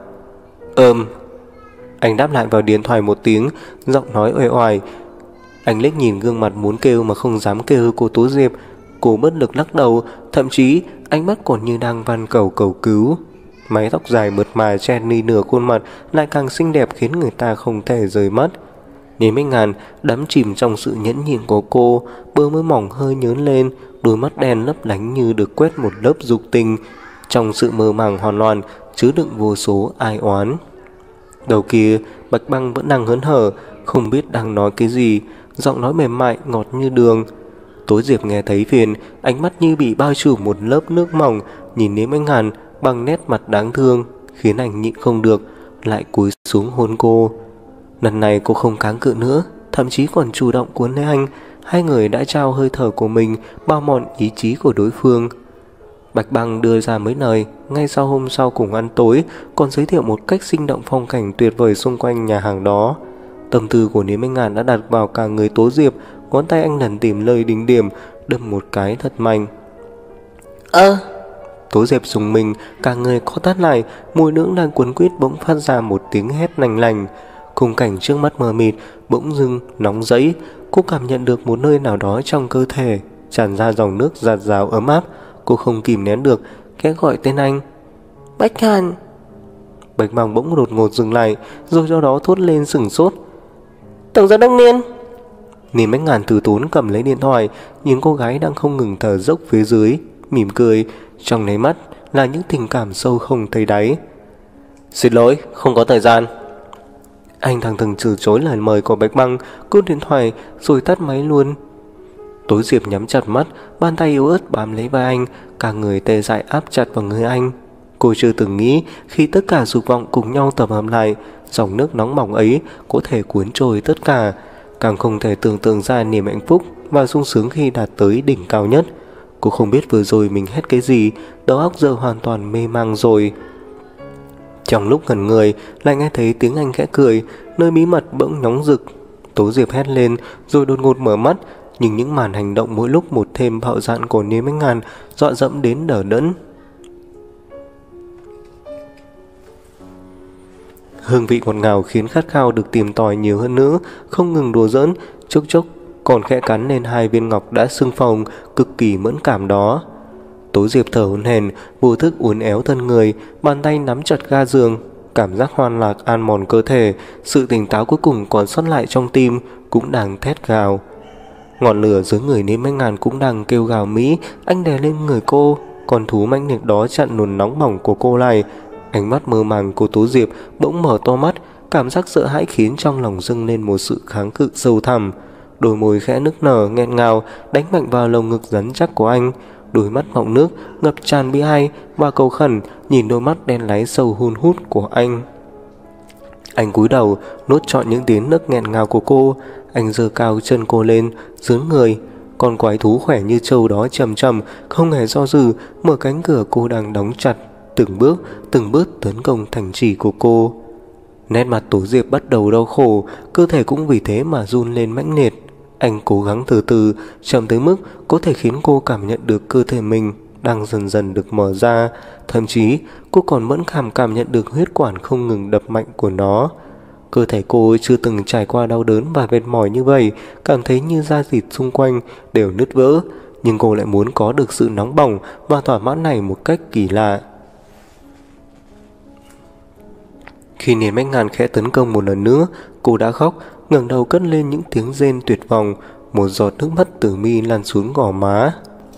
Anh đáp lại vào điện thoại một tiếng, giọng nói uể oải. Anh liếc nhìn gương mặt muốn kêu mà không dám kêu của Tố Diệp. Cô bất lực lắc đầu, thậm chí ánh mắt còn như đang van cầu cầu cứu. Mái tóc dài mượt mà che đi nửa khuôn mặt lại càng xinh đẹp khiến người ta không thể rời mắt. Niên Bách Ngạn đắm chìm trong sự nhẫn nhịn của cô, bờ môi mỏng hơi nhớn lên, đôi mắt đen lấp lánh như được quét một lớp dục tình. Trong sự mơ màng hoàn loạn chứa đựng vô số ai oán. Đầu kia, Bạch Băng vẫn đang hớn hở, không biết đang nói cái gì, giọng nói mềm mại ngọt như đường. Tố Diệp nghe thấy phiền, ánh mắt như bị bao trùm một lớp nước mỏng, nhìn Niên Bách Ngạn bằng nét mặt đáng thương, khiến anh nhịn không được, lại cúi xuống hôn cô. Lần này cô không kháng cự nữa, thậm chí còn chủ động cuốn lấy anh. Hai người đã trao hơi thở của mình, bao mòn ý chí của đối phương. Bạch Băng đưa ra mấy lời, ngay sau hôm sau cùng ăn tối, còn giới thiệu một cách sinh động phong cảnh tuyệt vời xung quanh nhà hàng đó. Tâm tư của Niên Bách Ngạn đã đặt vào cả người Tố Diệp, ngón tay anh lần tìm lời đỉnh điểm, đâm một cái thật mạnh. Tố Diệp dùng mình, cả người co thắt lại, môi lưỡng đang cuốn quýt bỗng phát ra một tiếng hét lành lành. khung cảnh trước mắt mờ mịt bỗng dưng nóng rẫy. Cô cảm nhận được một nơi nào đó trong cơ thể tràn ra dòng nước dạt dào ấm áp. Cô không kìm nén được khẽ gọi tên anh. Bách Hàn. Bạch Bằng bỗng đột ngột dừng lại, rồi sau đó thốt lên sửng sốt. Tổng giám đốc Niên. Niên Bách Ngàn từ tốn cầm lấy điện thoại, nhìn cô gái đang không ngừng thở dốc phía dưới, mỉm cười, trong nháy mắt là những tình cảm sâu không thấy đáy. Xin lỗi, không có thời gian. Anh thẳng thừng từ chối lời mời của Bạch Băng, cúp điện thoại rồi tắt máy luôn. Tố Diệp nhắm chặt mắt, bàn tay yếu ớt bám lấy vai anh, cả người tê dại áp chặt vào người anh. Cô chưa từng nghĩ khi tất cả dục vọng cùng nhau tập hợp lại, dòng nước nóng bỏng ấy có thể cuốn trôi tất cả. Càng không thể tưởng tượng ra niềm hạnh phúc và sung sướng khi đạt tới đỉnh cao nhất. Cô không biết vừa rồi mình hét cái gì, đầu óc giờ hoàn toàn mê mang rồi. Trong lúc ngẩn người, lại nghe thấy tiếng anh khẽ cười, nơi bí mật bỗng nóng rực. Tố Diệp hét lên rồi đột ngột mở mắt, nhưng những màn hành động mỗi lúc một thêm bạo dạn của Niên Bách Ngàn dọa dẫm đến đờ đẫn. Hương vị ngọt ngào khiến khát khao được tìm tòi nhiều hơn nữa, không ngừng đùa giỡn, chốc chốc còn khẽ cắn lên hai viên ngọc đã sưng phồng, cực kỳ mẫn cảm đó. Tố Diệp thở hổn hển, vô thức uốn éo thân người, bàn tay nắm chặt ga giường, cảm giác hoan lạc an mòn cơ thể, sự tỉnh táo cuối cùng còn sót lại trong tim cũng đang thét gào. Ngọn lửa dưới người Niên Bách Ngàn cũng đang kêu gào mỹ, anh đè lên người cô, con thú mãnh liệt đó chặn luồng nóng bỏng của cô lại. Ánh mắt mơ màng của Tố Diệp bỗng mở to mắt, cảm giác sợ hãi khiến trong lòng dâng lên một sự kháng cự sâu thẳm. Đôi môi khẽ nức nở nghẹn ngào đánh mạnh vào lồng ngực rắn chắc của anh, đôi mắt mọng nước ngập tràn bi ai và cầu khẩn nhìn đôi mắt đen láy sâu hun hút của anh. Anh cúi đầu nuốt trọn những tiếng nấc nghẹn ngào của cô. Anh giơ cao chân cô lên dướn người, con quái thú khỏe như trâu đó chậm chậm không hề do dự mở cánh cửa cô đang đóng chặt, từng bước tấn công thành trì của cô. Nét mặt Tố Diệp bắt đầu đau khổ, cơ thể cũng vì thế mà run lên mãnh liệt. Anh cố gắng từ từ, chậm tới mức có thể khiến cô cảm nhận được cơ thể mình đang dần dần được mở ra. Thậm chí cô còn mẫn cảm nhận được huyết quản không ngừng đập mạnh của nó. Cơ thể cô chưa từng trải qua đau đớn và mệt mỏi như vậy, cảm thấy như da thịt xung quanh đều nứt vỡ, nhưng cô lại muốn có được sự nóng bỏng và thỏa mãn này một cách kỳ lạ. Khi Niên Bách Ngàn khẽ tấn công một lần nữa, cô đã khóc, ngẩng đầu cất lên những tiếng rên tuyệt vọng, một giọt nước mắt từ mi lan xuống gò má.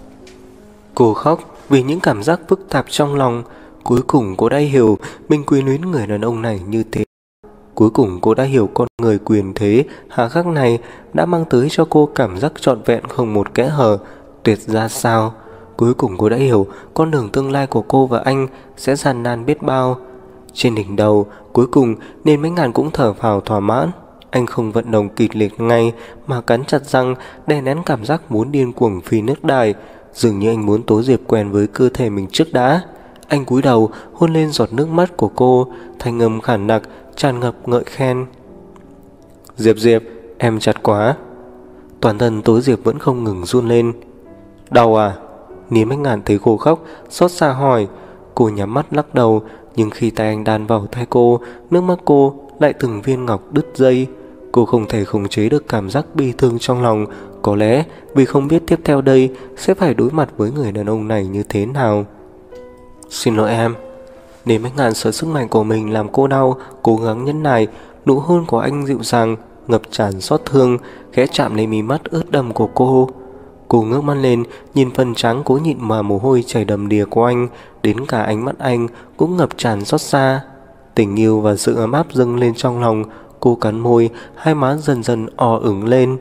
Cô khóc vì những cảm giác phức tạp trong lòng. Cuối cùng cô đã hiểu mình quyến luyến người đàn ông này như thế. Cuối cùng cô đã hiểu con người quyền thế hà khắc này đã mang tới cho cô cảm giác trọn vẹn không một kẽ hở, tuyệt ra sao. Cuối cùng cô đã hiểu con đường tương lai của cô và anh sẽ gian nan biết bao. Trên đỉnh đầu, cuối cùng Niên Bách Ngàn cũng thở phào thỏa mãn. Anh không vận động kịch liệt ngay mà cắn chặt răng, đè nén cảm giác muốn điên cuồng phi nước đại. Dường như anh muốn Tố Diệp quen với cơ thể mình trước đã. Anh cúi đầu hôn lên giọt nước mắt của cô, thanh âm khản đặc tràn ngập ngợi khen. Diệp Diệp, em chặt quá. Toàn thân Tố Diệp vẫn không ngừng run lên. Đau à? Niên Bách Ngàn thấy cô khóc, xót xa hỏi. Cô nhắm mắt lắc đầu, nhưng khi tay anh đan vào tay cô, nước mắt cô lại từng viên ngọc đứt dây. Cô không thể khống chế được cảm giác bi thương trong lòng, có lẽ vì không biết tiếp theo đây sẽ phải đối mặt với người đàn ông này như thế nào. Xin lỗi em. Niên Bách Ngàn sợ sức mạnh của mình làm cô đau, cố gắng nhẫn nại. Nụ hôn của anh dịu dàng, ngập tràn xót thương, khẽ chạm lên mí mắt ướt đẫm của cô. Cô ngước mắt lên, nhìn phần trắng cố nhịn mà mồ hôi chảy đầm đìa của anh, đến cả ánh mắt anh cũng ngập tràn xót xa. Tình yêu và sự ấm áp dâng lên trong lòng. Cô cắn môi, hai má dần dần ỏ ửng lên.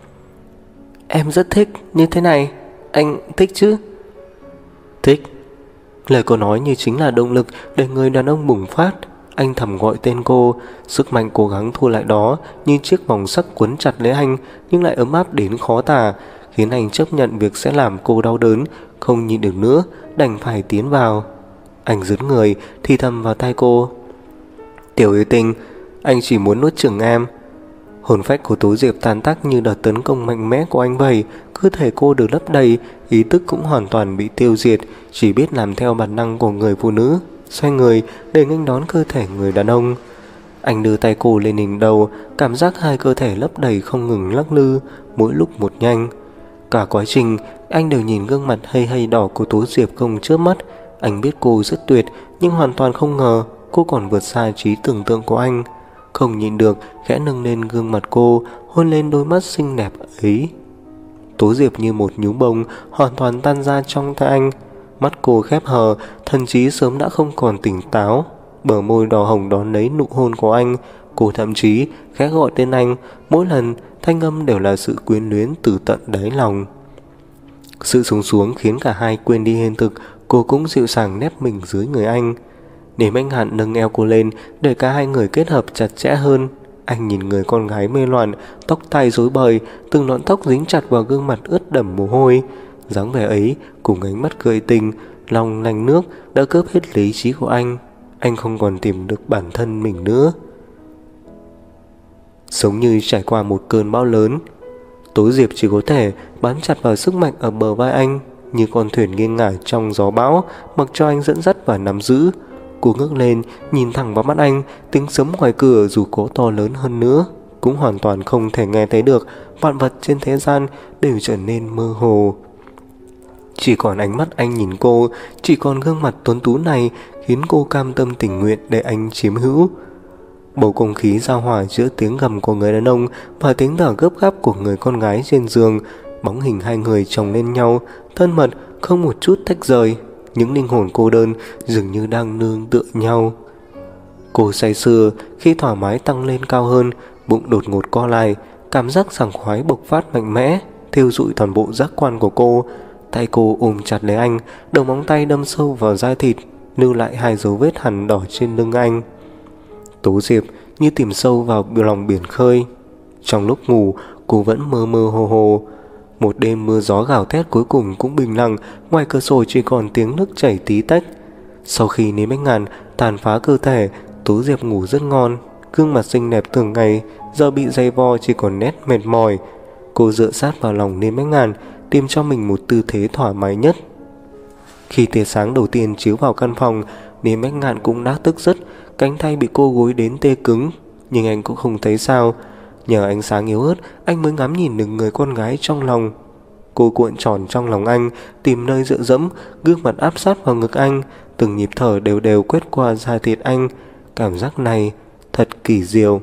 Em rất thích như thế này. Anh thích chứ? Thích. Lời cô nói như chính là động lực để người đàn ông bùng phát. Anh thầm gọi tên cô, sức mạnh cố gắng thua lại đó như chiếc vòng sắt quấn chặt lấy anh, nhưng lại ấm áp đến khó tả, khiến anh chấp nhận việc sẽ làm cô đau đớn, không nhịn được nữa, đành phải tiến vào. Anh dướn người, thì thầm vào tai cô. Tiểu yêu tinh, anh chỉ muốn nuốt chửng em. Hồn phách của Tố Diệp tan tác như đợt tấn công mạnh mẽ của anh vậy. Cơ thể cô được lấp đầy, ý thức cũng hoàn toàn bị tiêu diệt, chỉ biết làm theo bản năng của người phụ nữ, xoay người để nghênh đón cơ thể người đàn ông. Anh đưa tay cô lên đỉnh đầu, cảm giác hai cơ thể lấp đầy không ngừng lắc lư, mỗi lúc một nhanh. Cả quá trình, anh đều nhìn gương mặt hay hay đỏ của Tố Diệp không chớp mắt. Anh biết cô rất tuyệt, nhưng hoàn toàn không ngờ cô còn vượt xa trí tưởng tượng của anh. Không nhịn được, khẽ nâng lên gương mặt cô, hôn lên đôi mắt xinh đẹp ấy. Tố Diệp như một nhúm bông, hoàn toàn tan ra trong tay anh. Mắt cô khép hờ, thần trí sớm đã không còn tỉnh táo. Bờ môi đỏ hồng đón lấy nụ hôn của anh. Cô thậm chí khẽ gọi tên anh. Mỗi lần thanh âm đều là sự quyến luyến từ tận đáy lòng. Sự sung xuống khiến cả hai quên đi hiện thực. Cô cũng dịu dàng nép mình dưới người anh. Niềm anh Hạn nâng eo cô lên, để cả hai người kết hợp chặt chẽ hơn. Anh nhìn người con gái mê loạn, tóc tai rối bời, từng lọn tóc dính chặt vào gương mặt ướt đẫm mồ hôi. Dáng vẻ ấy cùng ánh mắt cười tình, lòng lành nước đã cướp hết lý trí của anh. Anh không còn tìm được bản thân mình nữa. Giống như trải qua một cơn bão lớn, Tố Diệp chỉ có thể bám chặt vào sức mạnh ở bờ vai anh, như con thuyền nghiêng ngả trong gió bão, mặc cho anh dẫn dắt và nắm giữ. Cô ngước lên, nhìn thẳng vào mắt anh. Tiếng sấm ngoài cửa dù có to lớn hơn nữa cũng hoàn toàn không thể nghe thấy được. Vạn vật trên thế gian đều trở nên mơ hồ. Chỉ còn ánh mắt anh nhìn cô, chỉ còn gương mặt tuấn tú này khiến cô cam tâm tình nguyện để anh chiếm hữu. Bầu không khí giao hòa giữa tiếng gầm của người đàn ông và tiếng thở gấp gáp của người con gái trên giường. Bóng hình hai người chồng lên nhau, thân mật, không một chút tách rời. Những linh hồn cô đơn dường như đang nương tựa nhau. Cô say sưa khi thoải mái tăng lên cao hơn, bụng đột ngột co lại, cảm giác sảng khoái bộc phát mạnh mẽ, thiêu rụi toàn bộ giác quan của cô. Tay cô ôm chặt lấy anh, đầu móng tay đâm sâu vào da thịt, lưu lại hai dấu vết hằn đỏ trên lưng anh. Tố Diệp như tìm sâu vào lòng biển khơi. Trong lúc ngủ, cô vẫn mơ mơ hồ hồ. Một đêm mưa gió gào thét cuối cùng cũng bình lặng, ngoài cửa sổ chỉ còn tiếng nước chảy tí tách. Sau khi nếm bánh ngàn tàn phá cơ thể, Tố Diệp ngủ rất ngon. Gương mặt xinh đẹp thường ngày giờ bị dày vò chỉ còn nét mệt mỏi. Cô dựa sát vào lòng nếm bánh ngàn, tìm cho mình một tư thế thoải mái nhất. Khi tia sáng đầu tiên chiếu vào căn phòng, nếm bánh ngàn cũng đã tức giấc. Cánh tay bị cô gối đến tê cứng, nhưng anh cũng không thấy sao. Nhờ ánh sáng yếu ớt, anh mới ngắm nhìn được người con gái trong lòng. Cô cuộn tròn trong lòng anh, tìm nơi dựa dẫm, gương mặt áp sát vào ngực anh. Từng nhịp thở đều đều quét qua da thịt anh. Cảm giác này thật kỳ diệu.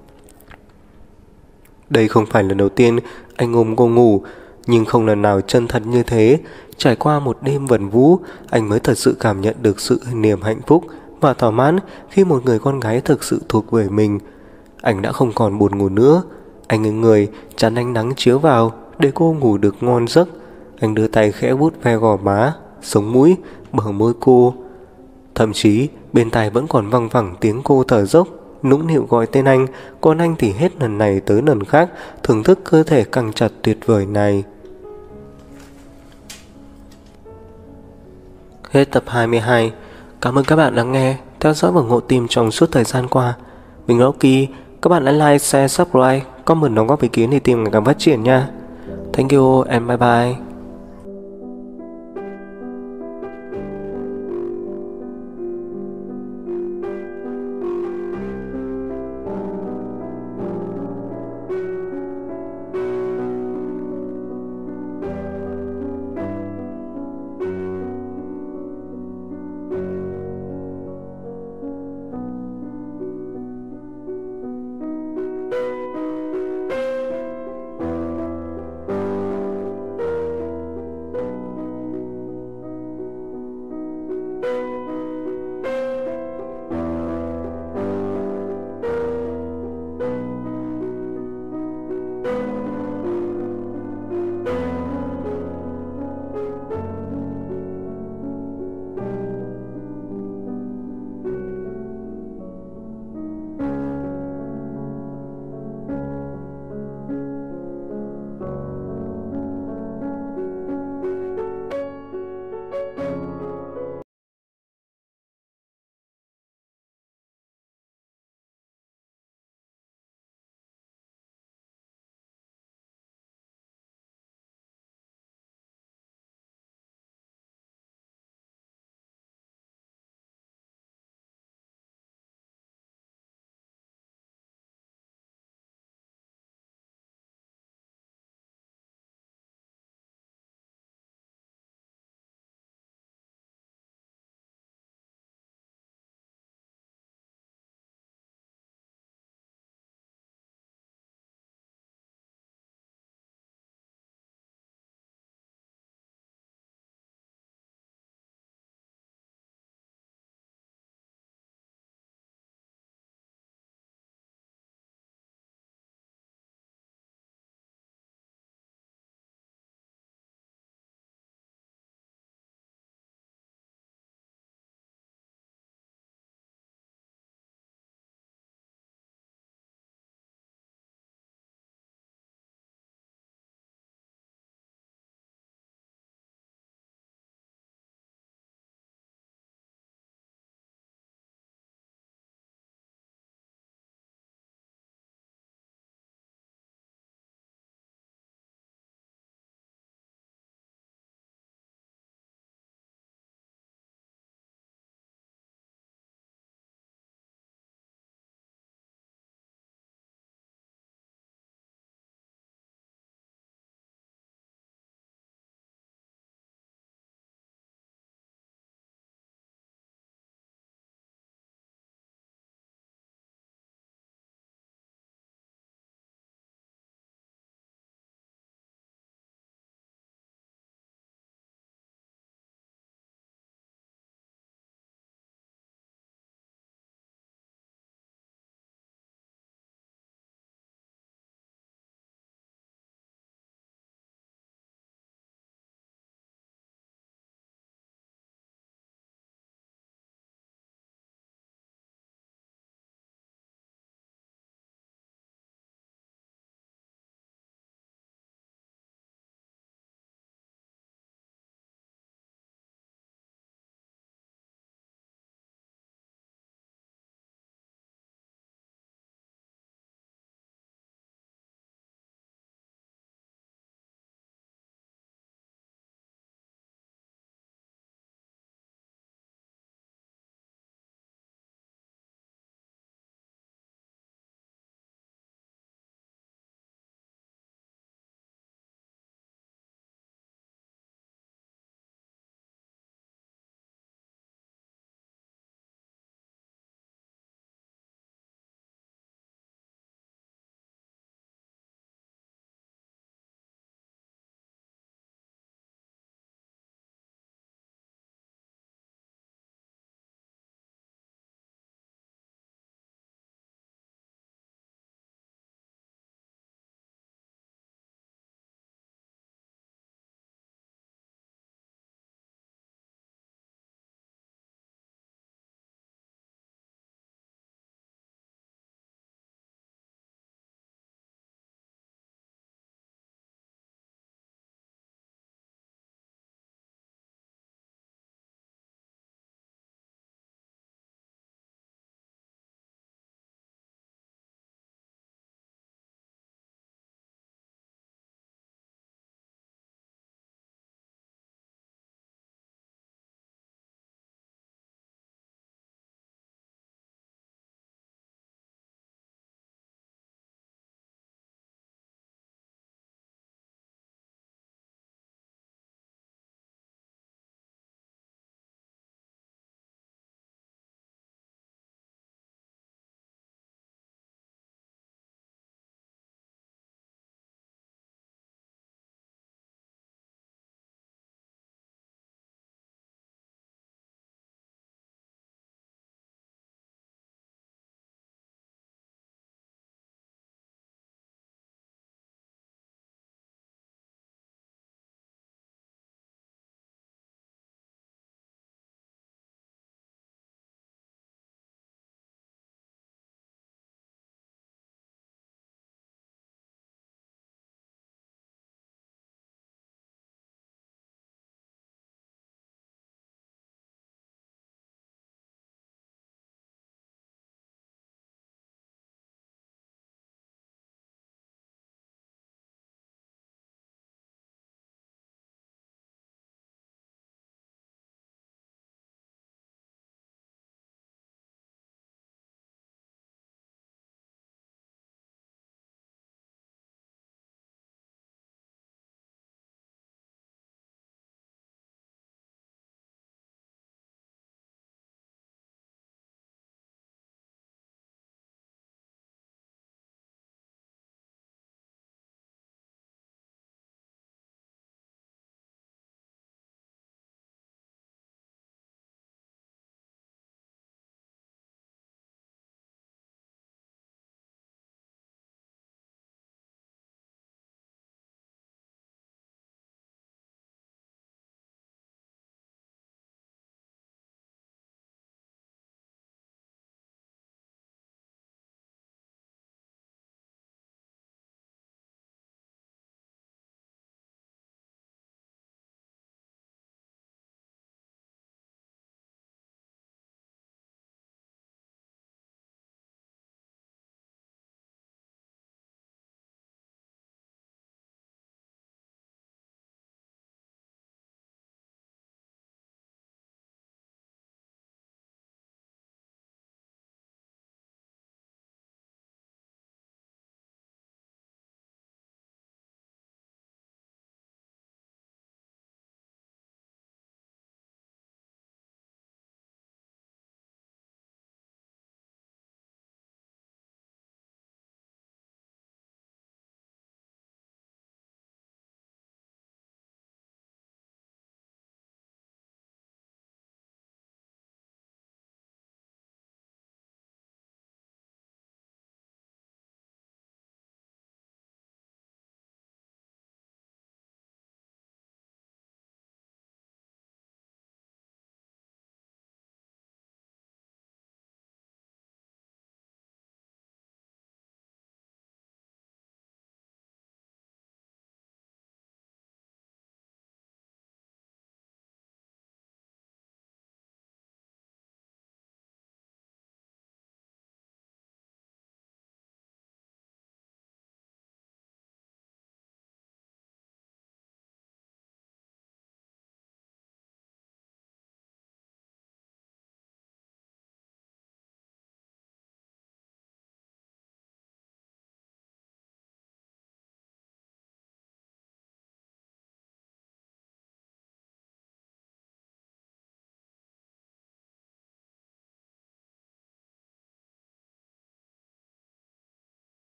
Đây không phải lần đầu tiên anh ôm cô ngủ, nhưng không lần nào chân thật như thế. Trải qua một đêm vần vũ, anh mới thật sự cảm nhận được sự niềm hạnh phúc và thỏa mãn khi một người con gái thực sự thuộc về mình. Anh đã không còn buồn ngủ nữa. Anh ngừng người, chắn ánh nắng chiếu vào để cô ngủ được ngon giấc. Anh đưa tay khẽ vuốt ve gò má, sống mũi, bờ môi cô. Thậm chí bên tai vẫn còn văng vẳng tiếng cô thở dốc, nũng nịu gọi tên anh. Còn anh thì hết lần này tới lần khác thưởng thức cơ thể căng chặt tuyệt vời này. Hết tập 22. Cảm ơn các bạn đã nghe, theo dõi và ủng hộ team trong suốt thời gian qua. Mình là Oki. Các bạn hãy like, share, subscribe, comment đóng góp ý kiến để team ngày càng phát triển nha. Thank you and bye bye.